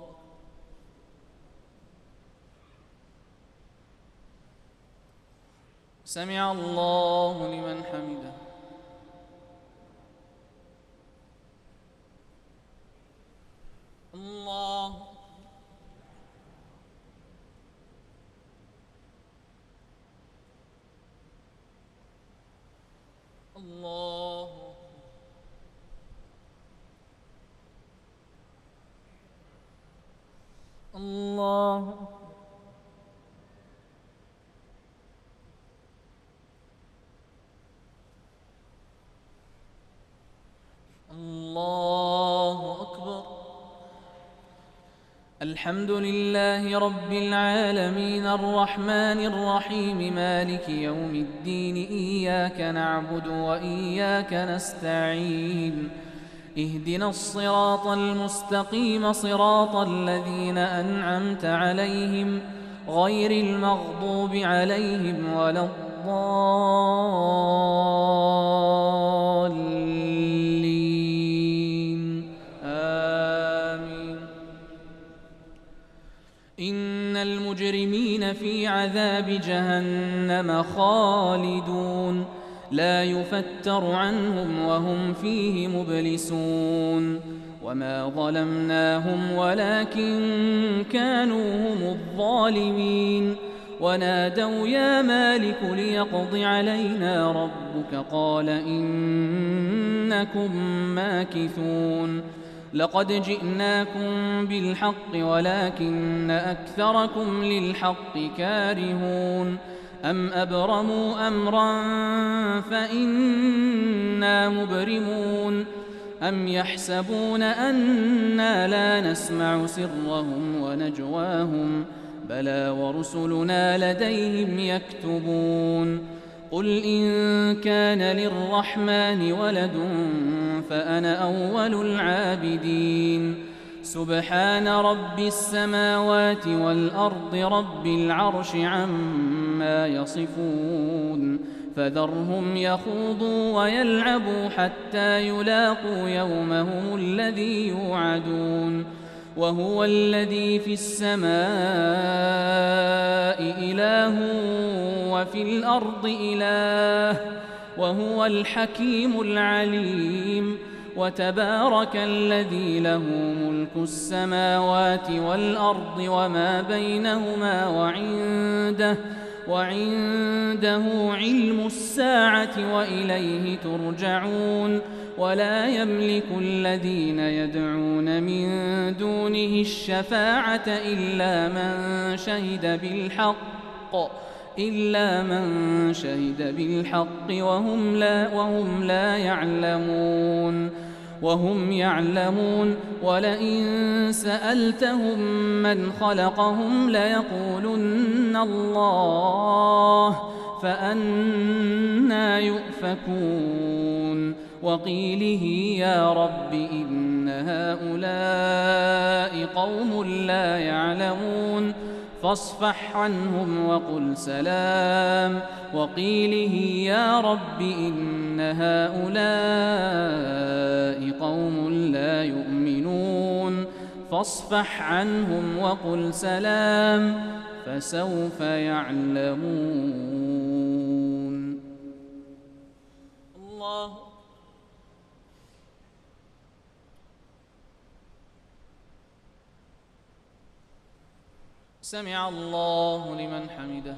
سمع الله لمن حمده. الله الله الله الله أكبر. الحمد لله رب العالمين الرحمن الرحيم مالك يوم الدين إياك نعبد وإياك نستعين اهدنا الصراط المستقيم صراط الذين أنعمت عليهم غير المغضوب عليهم ولا الضالين آمين. إن المجرمين في عذاب جهنم خالدون لا يفتر عنهم وهم فيه مبلسون وما ظلمناهم ولكن كانوا هم الظالمين ونادوا يا مالك ليقض علينا ربك قال إنكم ماكثون لقد جئناكم بالحق ولكن أكثركم للحق كارهون أم أبرموا أمرا فإنا مبرمون أم يحسبون أنا لا نسمع سرهم ونجواهم بلى ورسلنا لديهم يكتبون قل إن كان للرحمن ولد فأنا أول العابدين سبحان رب السماوات والأرض رب العرش عما يصفون فذرهم يخوضوا ويلعبوا حتى يلاقوا يومهم الذي يوعدون وهو الذي في السماء إله وفي الأرض إله وهو الحكيم العليم وتبارك الذي له ملك السماوات والأرض وما بينهما وعنده وعنده علم الساعة وإليه ترجعون ولا يملك الذين يدعون من دونه الشفاعة إلا من شهد بالحق إلا من شهد بالحق وهم لا وهم لا يعلمون وهم يعلمون ولئن سألتهم من خلقهم ليقولن الله فأنى يؤفكون وقيله يا رب إن هؤلاء قوم لا يعلمون فاصفح عنهم وقل سلام وقيله يا رب إن هؤلاء قوم لا يؤمنون فاصفح عنهم وقل سلام فسوف يعلمون. الله سمع الله لمن حمده.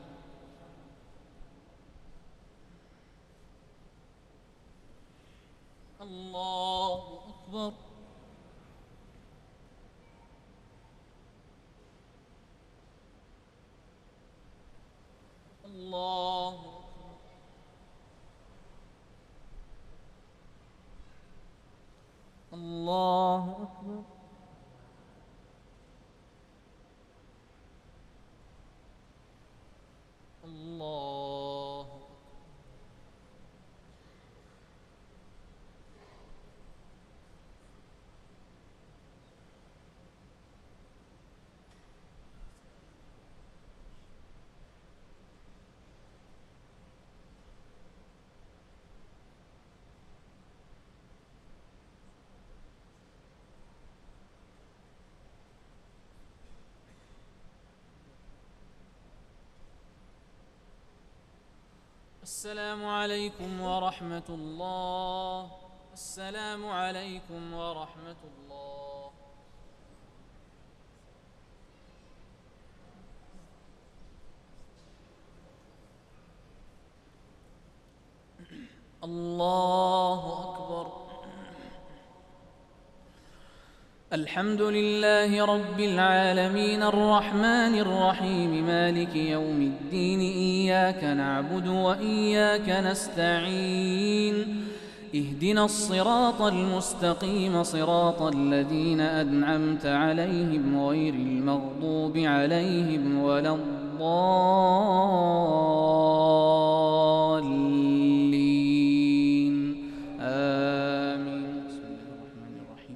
الله أكبر. الله الله أكبر. الله السلام عليكم ورحمة الله. السلام عليكم ورحمة الله. الله أكبر. الحمد لله رب العالمين الرحمن الرحيم مالك يوم الدين إياك نعبد وإياك نستعين اهدنا الصراط المستقيم صراط الذين أنعمت عليهم غير المغضوب عليهم ولا الضالين آمين. بسم الله الرحمن الرحيم.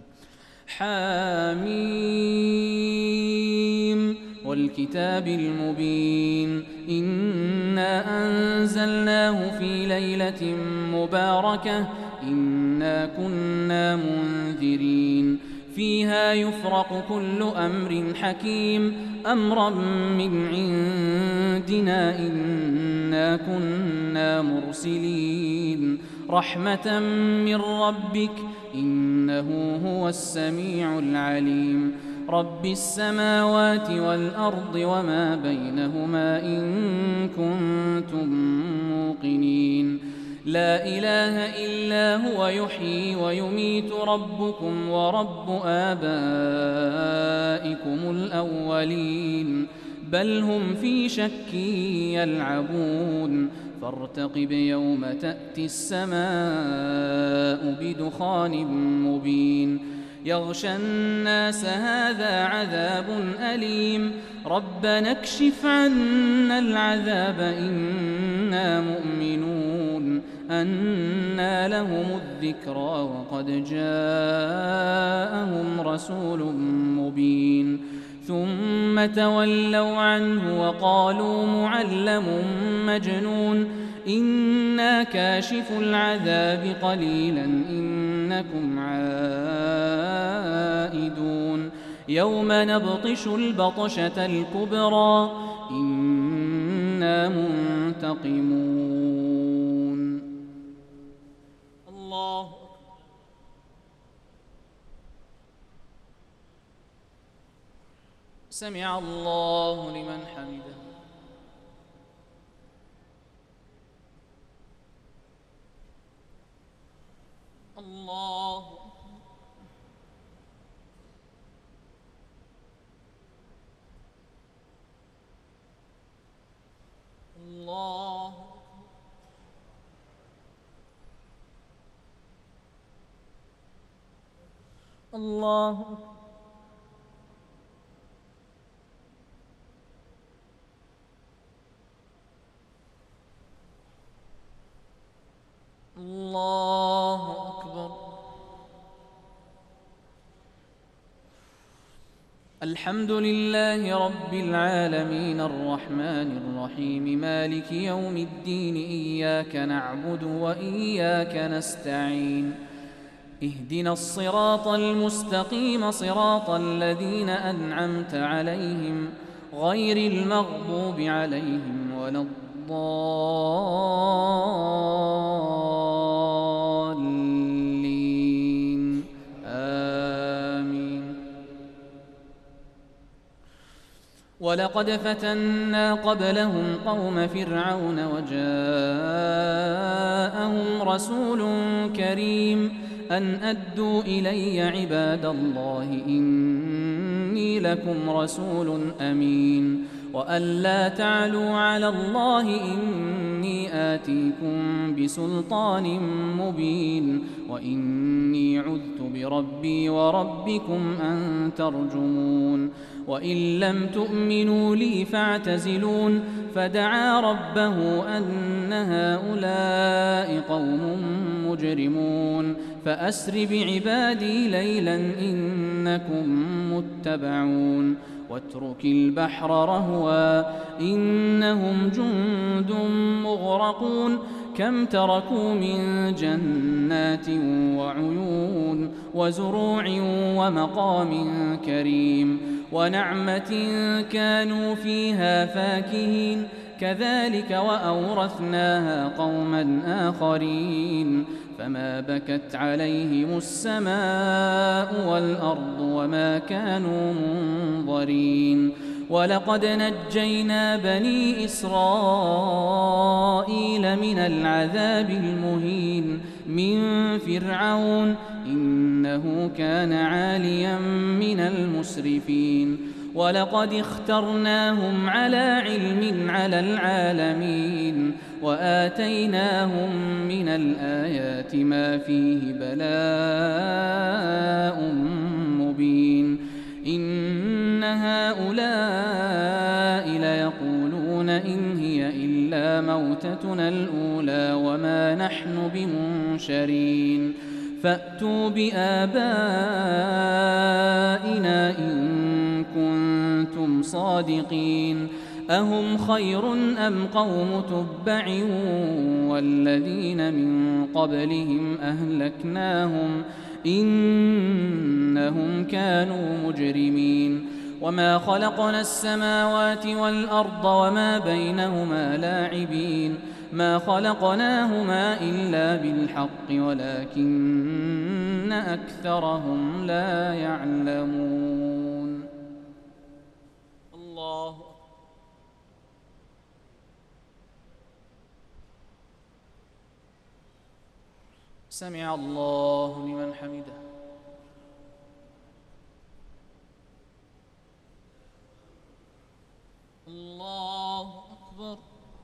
حاميم والكتاب المبين إنا أنزلناه في ليلة مباركة إنا كنا منذرين فيها يفرق كل أمر حكيم أمرا من عندنا إنا كنا مرسلين رحمة من ربك إنه هو السميع العليم رب السماوات والأرض وما بينهما إن كنتم موقنين لا إله إلا هو يحيي ويميت ربكم ورب آبائكم الأولين بل هم في شك يلعبون فارتقب يوم تأتي السماء بدخان مبين يغشى الناس هذا عذاب أليم ربنا اكشف عنا العذاب إنا مؤمنون أنى لهم الذكرى وقد جاءهم رسول مبين ثم تولوا عنه وقالوا معلم مجنون إنا كاشف العذاب قليلا إنكم عائدون يوم نبطش البطشة الكبرى إنا منتقمون. الله سمع الله لمن حمده. الله الله الله الله أكبر. الحمد لله رب العالمين الرحمن الرحيم مالك يوم الدين إياك نعبد وإياك نستعين اهدنا الصراط المستقيم صراط الذين أنعمت عليهم غير المغضوب عليهم ولا الضالين آمين. ولقد فتنا قبلهم قوم فرعون وجاءهم رسول كريم أن أدوا إلي عباد الله إني لكم رسول أمين وأن لا تعلوا على الله إني آتيكم بسلطان مبين وإني عذت بربي وربكم أن ترجمون وإن لم تؤمنوا لي فاعتزلون فدعا ربه أن هؤلاء قوم مجرمون فأسر بعبادي ليلا إنكم متبعون واترك البحر رهوا إنهم جند مغرقون كم تركوا من جنات وعيون وزروع ومقام كريم ونعمة كانوا فيها فاكهين كذلك وأورثناها قوما آخرين فما بكت عليهم السماء والأرض وما كانوا منظرين ولقد نجينا بني إسرائيل من العذاب المهين من فرعون إنه كان عاليا من المسرفين ولقد اخترناهم على علم على العالمين وآتيناهم من الآيات ما فيه بلاء مبين إن هؤلاء ليقولون إن هي إلا موتتنا الأولى وما نحن بمنشرين فأتوا بآبائنا إن كنتم صادقين أهم خير أم قوم تبع والذين من قبلهم أهلكناهم إنهم كانوا مجرمين وما خلقنا السماوات والأرض وما بينهما لاعبين ما خلقناهما إلا بالحق ولكن أكثرهم لا يعلمون. الله سمع الله لمن حمده. الله أكبر.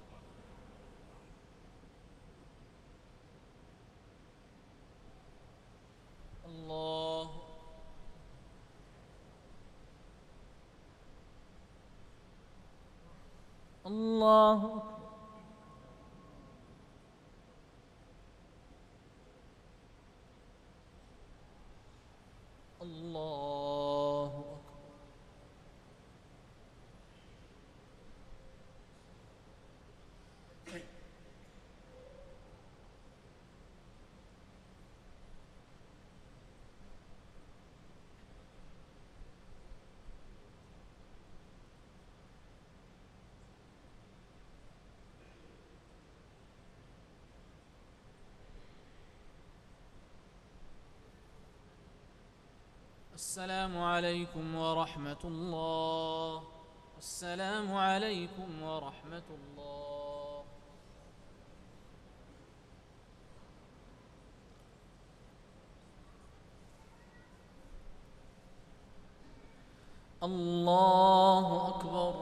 الله الله أكبر. الله أكبر. السلام عليكم ورحمة الله. السلام عليكم ورحمة الله. الله أكبر.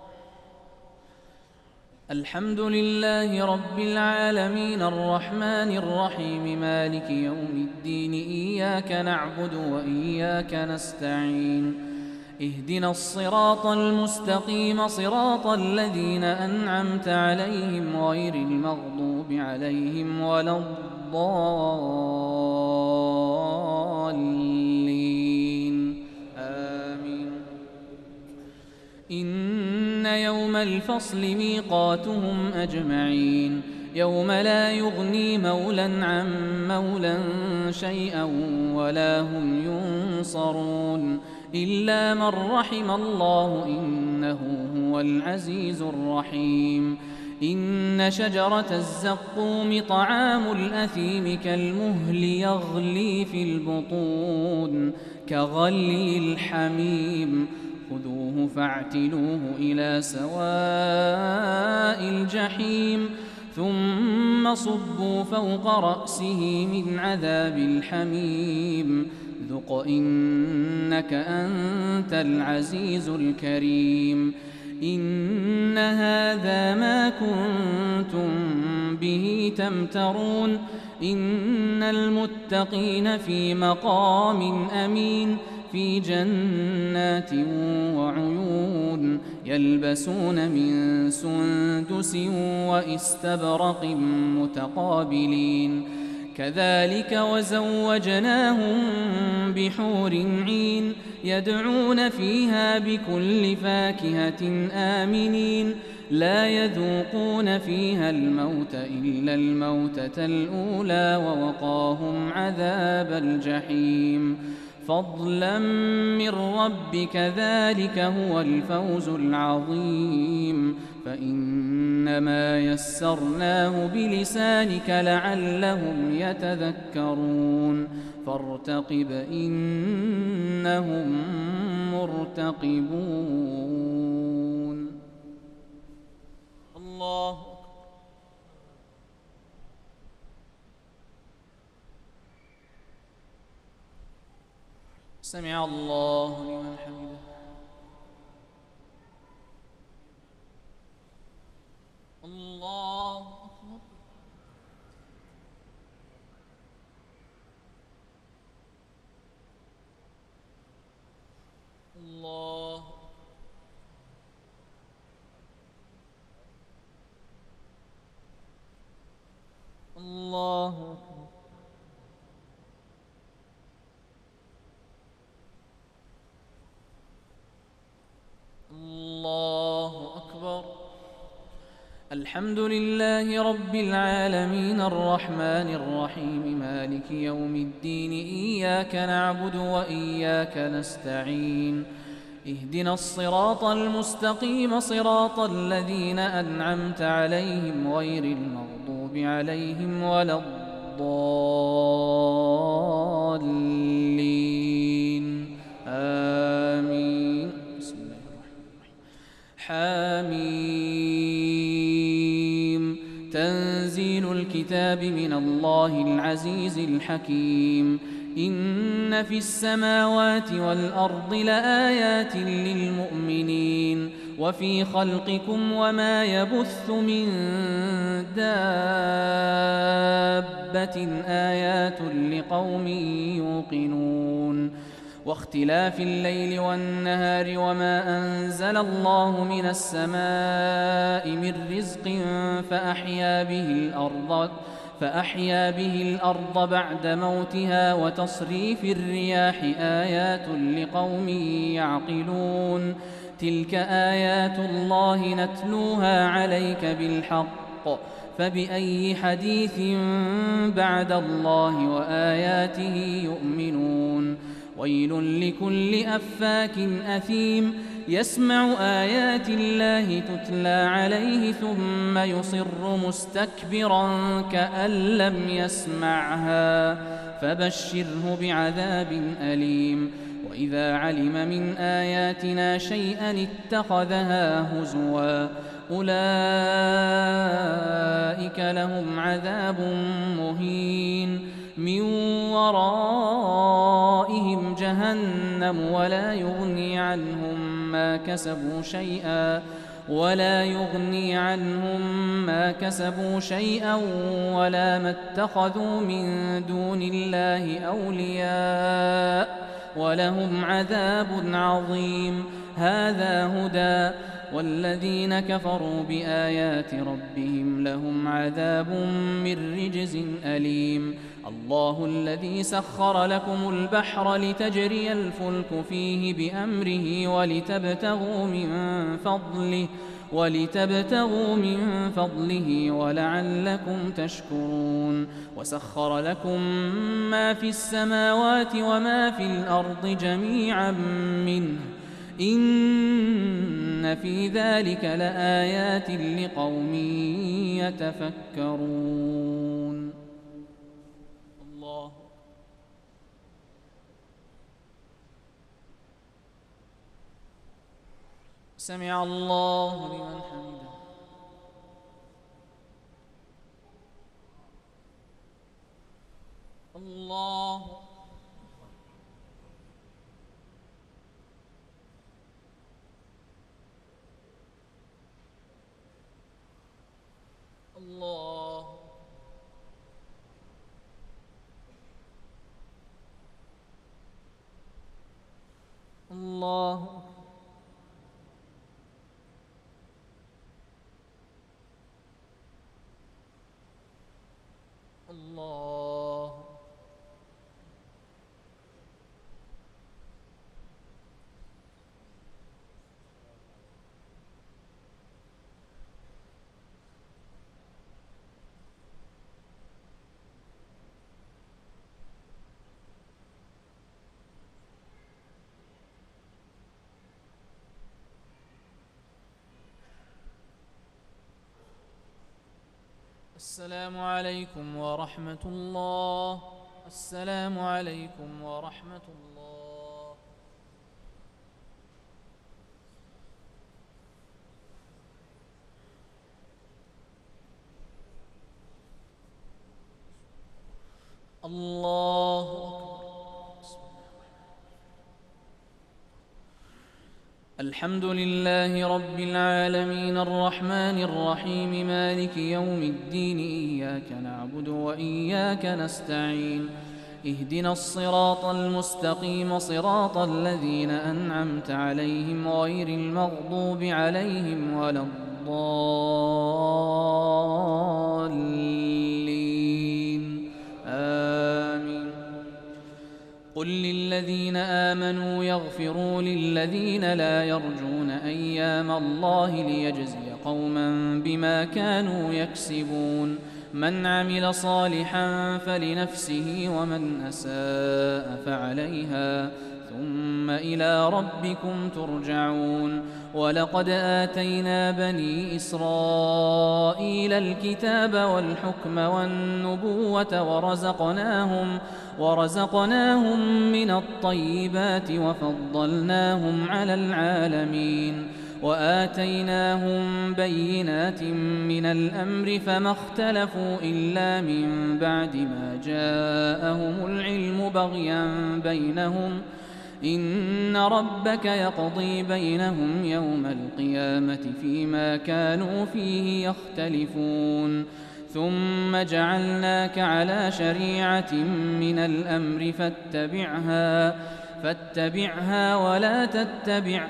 الحمد لله رب العالمين الرحمن الرحيم مالك يوم الدين إياك نعبد وإياك نستعين اهدنا الصراط المستقيم صراط الذين أنعمت عليهم غير المغضوب عليهم ولا الضالين آمين. إن يوم الفصل ميقاتهم أجمعين يوم لا يغني مولى عن مولى شيئا ولا هم ينصرون إلا من رحم الله إنه هو العزيز الرحيم إن شجرة الزقوم طعام الأثيم كالمهل يغلي في البطون كغلي الحميم خذوه فاعتلوه إلى سواء الجحيم ثم صبوا فوق رأسه من عذاب الحميم ذق إنك أنت العزيز الكريم إن هذا ما كنتم به تمترون إن المتقين في مقام أمين في جنات وعيون يلبسون من سندس واستبرق متقابلين كذلك وزوجناهم بحور عين يدعون فيها بكل فاكهة آمنين لا يذوقون فيها الموت إلا الموتة الأولى ووقاهم عذاب الجحيم فضلا من ربك ذلك هو الفوز العظيم فإنما يسرناه بلسانك لعلهم يتذكرون فارتقب إنهم مرتقبون الله سمع الله لمن حمده الله أكبر الله الله أكبر الله أكبر الحمد لله رب العالمين الرحمن الرحيم مالك يوم الدين إياك نعبد وإياك نستعين اهدنا الصراط المستقيم صراط الذين أنعمت عليهم غير المغضوب عليهم ولا الضالين آمين بسم الله الرحمن الرحيم حميم تنزيل الكتاب من الله العزيز الحكيم إن في السماوات والأرض لآيات للمؤمنين وفي خلقكم وما يبث من دابة آيات لقوم يوقنون واختلاف الليل والنهار وما أنزل الله من السماء من رزق فأحيا به الأرض فأحيا به الأرض بعد موتها وتصريف الرياح آيات لقوم يعقلون تلك آيات الله نتلوها عليك بالحق فبأي حديث بعد الله وآياته يؤمنون ويل لكل أفاك أثيم يسمع آيات الله تتلى عليه ثم يصر مستكبرا كأن لم يسمعها فبشره بعذاب أليم وإذا علم من آياتنا شيئا اتخذها هزوا أولئك لهم عذاب مهين من ورائهم جهنم ولا يغني عنهم ما كسبوا شيئا ولا يغني عنهم ما كسبوا شيئا ولا ما اتخذوا من دون الله أولياء ولهم عذاب عظيم هذا هدى والذين كفروا بآيات ربهم لهم عذاب من رجز أليم الله الذي سخر لكم البحر لتجري الفلك فيه بأمره ولتبتغوا من فضله ولتبتغوا من فضله ولعلكم تشكرون وسخر لكم ما في السماوات وما في الأرض جميعا منه إن في ذلك لآيات لقوم يتفكرون. الله سمع الله لمن حمده. الله الله الله الله السلام عليكم ورحمة الله. السلام عليكم ورحمة الله. الله أكبر. الحمد لله رب العالمين الرحمن الرحيم مالك يوم الدين إياك نعبد وإياك نستعين اهدنا الصراط المستقيم صراط الذين أنعمت عليهم غير المغضوب عليهم ولا الضالين آمين. قل للذين آمنوا يغفروا للذين لا يرجون أيام الله ليجزي قوما بما كانوا يكسبون من عمل صالحا فلنفسه ومن أساء فعليها ثم إلى ربكم ترجعون. ولقد آتينا بني إسرائيل الكتاب والحكم والنبوة ورزقناهم ورزقناهم من الطيبات وفضلناهم على العالمين وآتيناهم بينات من الأمر فما اختلفوا إلا من بعد ما جاءهم العلم بغيا بينهم إن ربك يقضي بينهم يوم القيامة فيما كانوا فيه يختلفون. ثم جعلناك على شريعة من الأمر فاتبعها فاتبعها ولا تتبع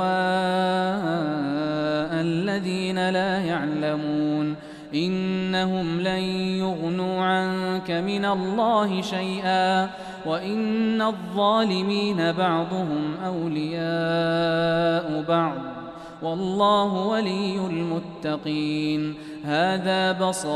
أهواء الذين لا يعلمون إنهم لن يغنوا عنك من الله شيئا وإن الظالمين بعضهم أولياء بعض والله ولي المتقين. هذا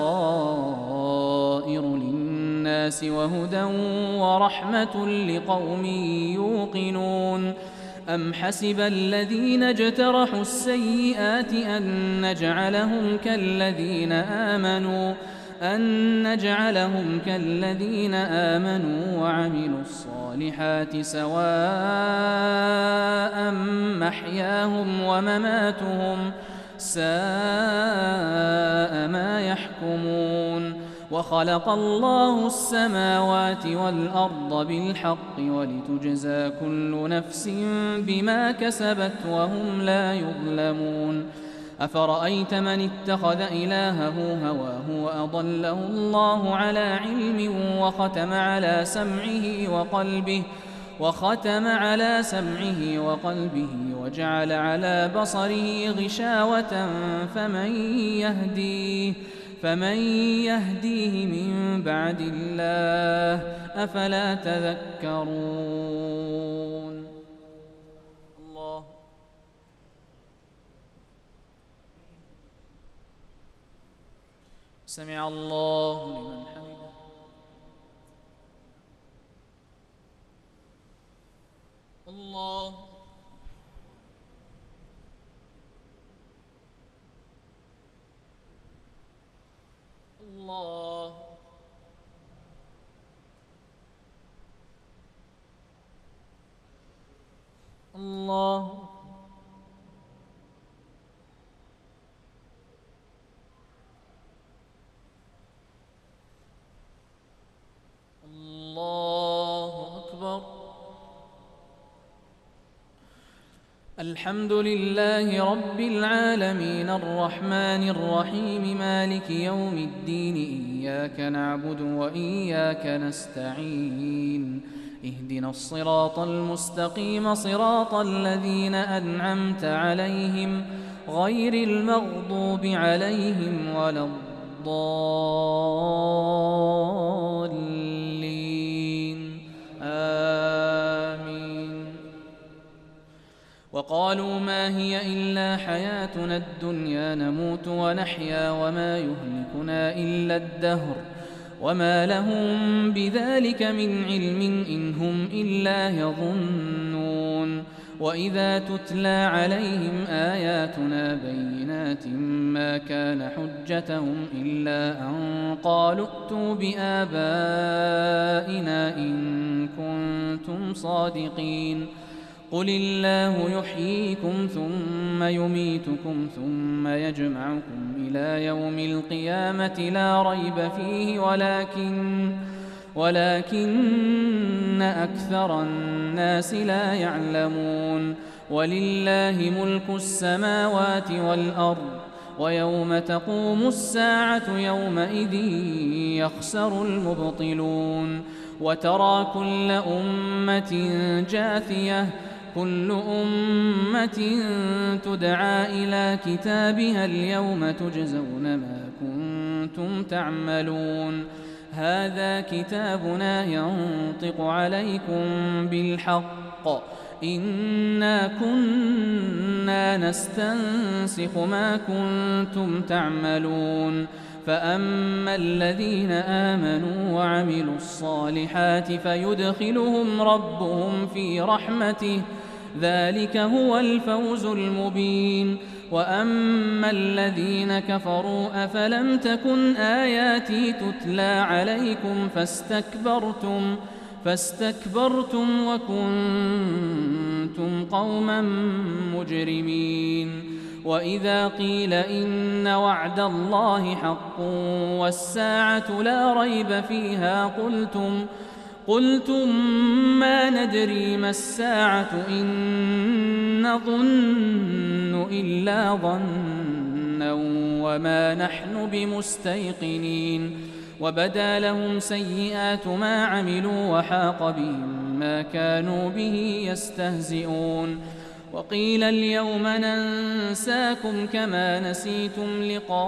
بصائر للناس وهدى ورحمة لقوم يوقنون. أم حسب الذين اجترحوا السيئات أن نجعلهم كالذين آمنوا أن نجعلهم كالذين آمنوا وعملوا الصالحات سواء محياهم ومماتهم ساء ما يحكمون. وخلق الله السماوات والأرض بالحق ولتجزى كل نفس بما كسبت وهم لا يظلمون. أفرأيت من اتخذ إلهه هواه وأضله الله على علم وختم على سمعه وقلبه وختم على سمعه وقلبه وجعل على بصره غشاوة فمن يهديه فمن يهديه من بعد الله أفلا تذكرون. الله سمع الله لمن حمده. الله الله الله الله أكبر. الحمد لله رب العالمين الرحمن الرحيم مالك يوم الدين إياك نعبد وإياك نستعين اهدنا الصراط المستقيم صراط الذين أنعمت عليهم غير المغضوب عليهم ولا الضالين آمين. وقالوا ما هي إلا حياتنا الدنيا نموت ونحيا وما يهلكنا إلا الدهر وما لهم بذلك من علم إن هم إلا يظنون. وإذا تتلى عليهم آياتنا بينات ما كان حجتهم إلا أن قالوا ائتوا بآبائنا إن كنتم صادقين. قل الله يحييكم ثم يميتكم ثم يجمعكم إلى يوم القيامة لا ريب فيه ولكن ولكن أكثر الناس لا يعلمون. ولله ملك السماوات والأرض ويوم تقوم الساعة يومئذ يخسر المبطلون. وترى كل أمة جاثية كل أمة تدعى إلى كتابها اليوم تجزون ما كنتم تعملون. هذا كتابنا ينطق عليكم بالحق إنا كنا نستنسخ ما كنتم تعملون. فأما الذين آمنوا وعملوا الصالحات فيدخلهم ربهم في رحمته ذلك هو الفوز المبين. وأما الذين كفروا أفلم تكن آياتي تتلى عليكم فاستكبرتم فاستكبرتم وكنتم قوما مجرمين. وإذا قيل إن وعد الله حق والساعة لا ريب فيها قلتم قلتم ما ندري ما الساعة إن نظن إلا ظنا وما نحن بمستيقنين. وبدا لهم سيئات ما عملوا وحاق بهم ما كانوا به يستهزئون. وقيل اليوم ننساكم كما نسيتم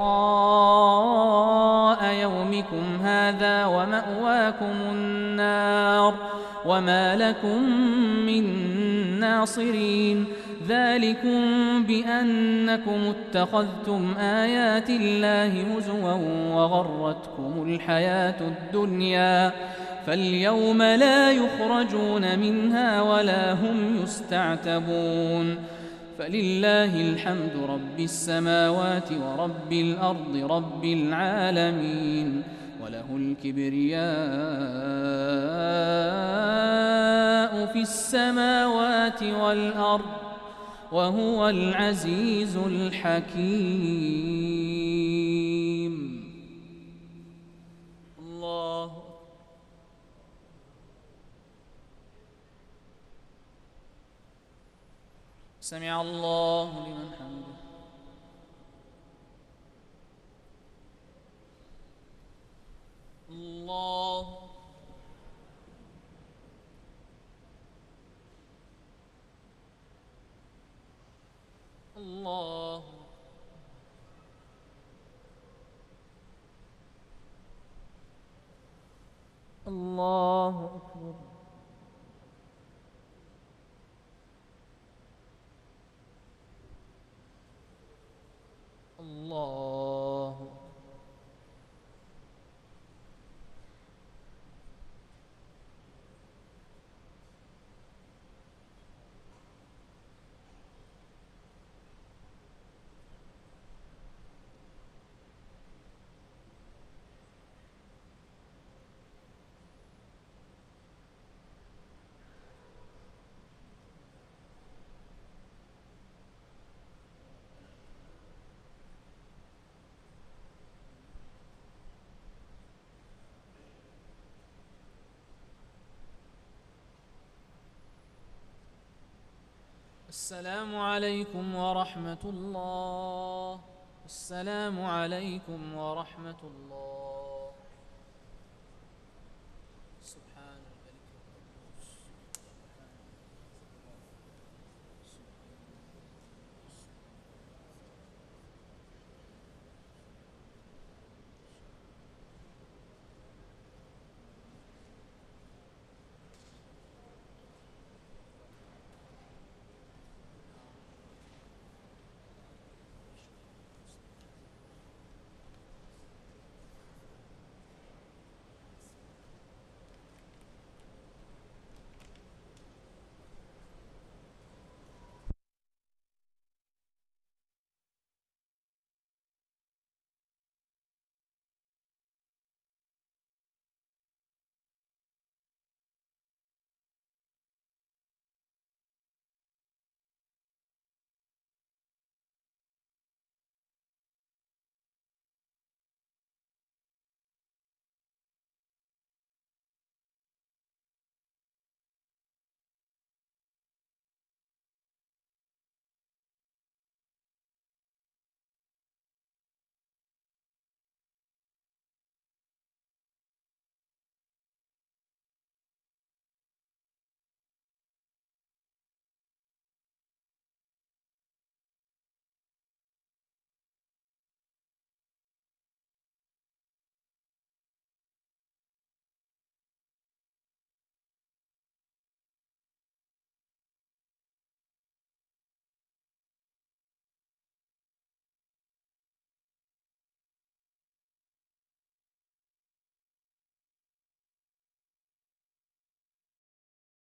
لقاء يومكم هذا ومأواكم النار وما لكم من ناصرين. ذلكم بأنكم اتخذتم آيات الله هزوا وغرتكم الحياة الدنيا فاليوم لا يخرجون منها ولا هم يستعتبون. فلله الحمد رب السماوات ورب الأرض رب العالمين وله الكبرياء في السماوات والأرض وهو العزيز الحكيم. الله سمع الله لمن حمده. الله الله السلام عليكم ورحمة الله. السلام عليكم ورحمة الله.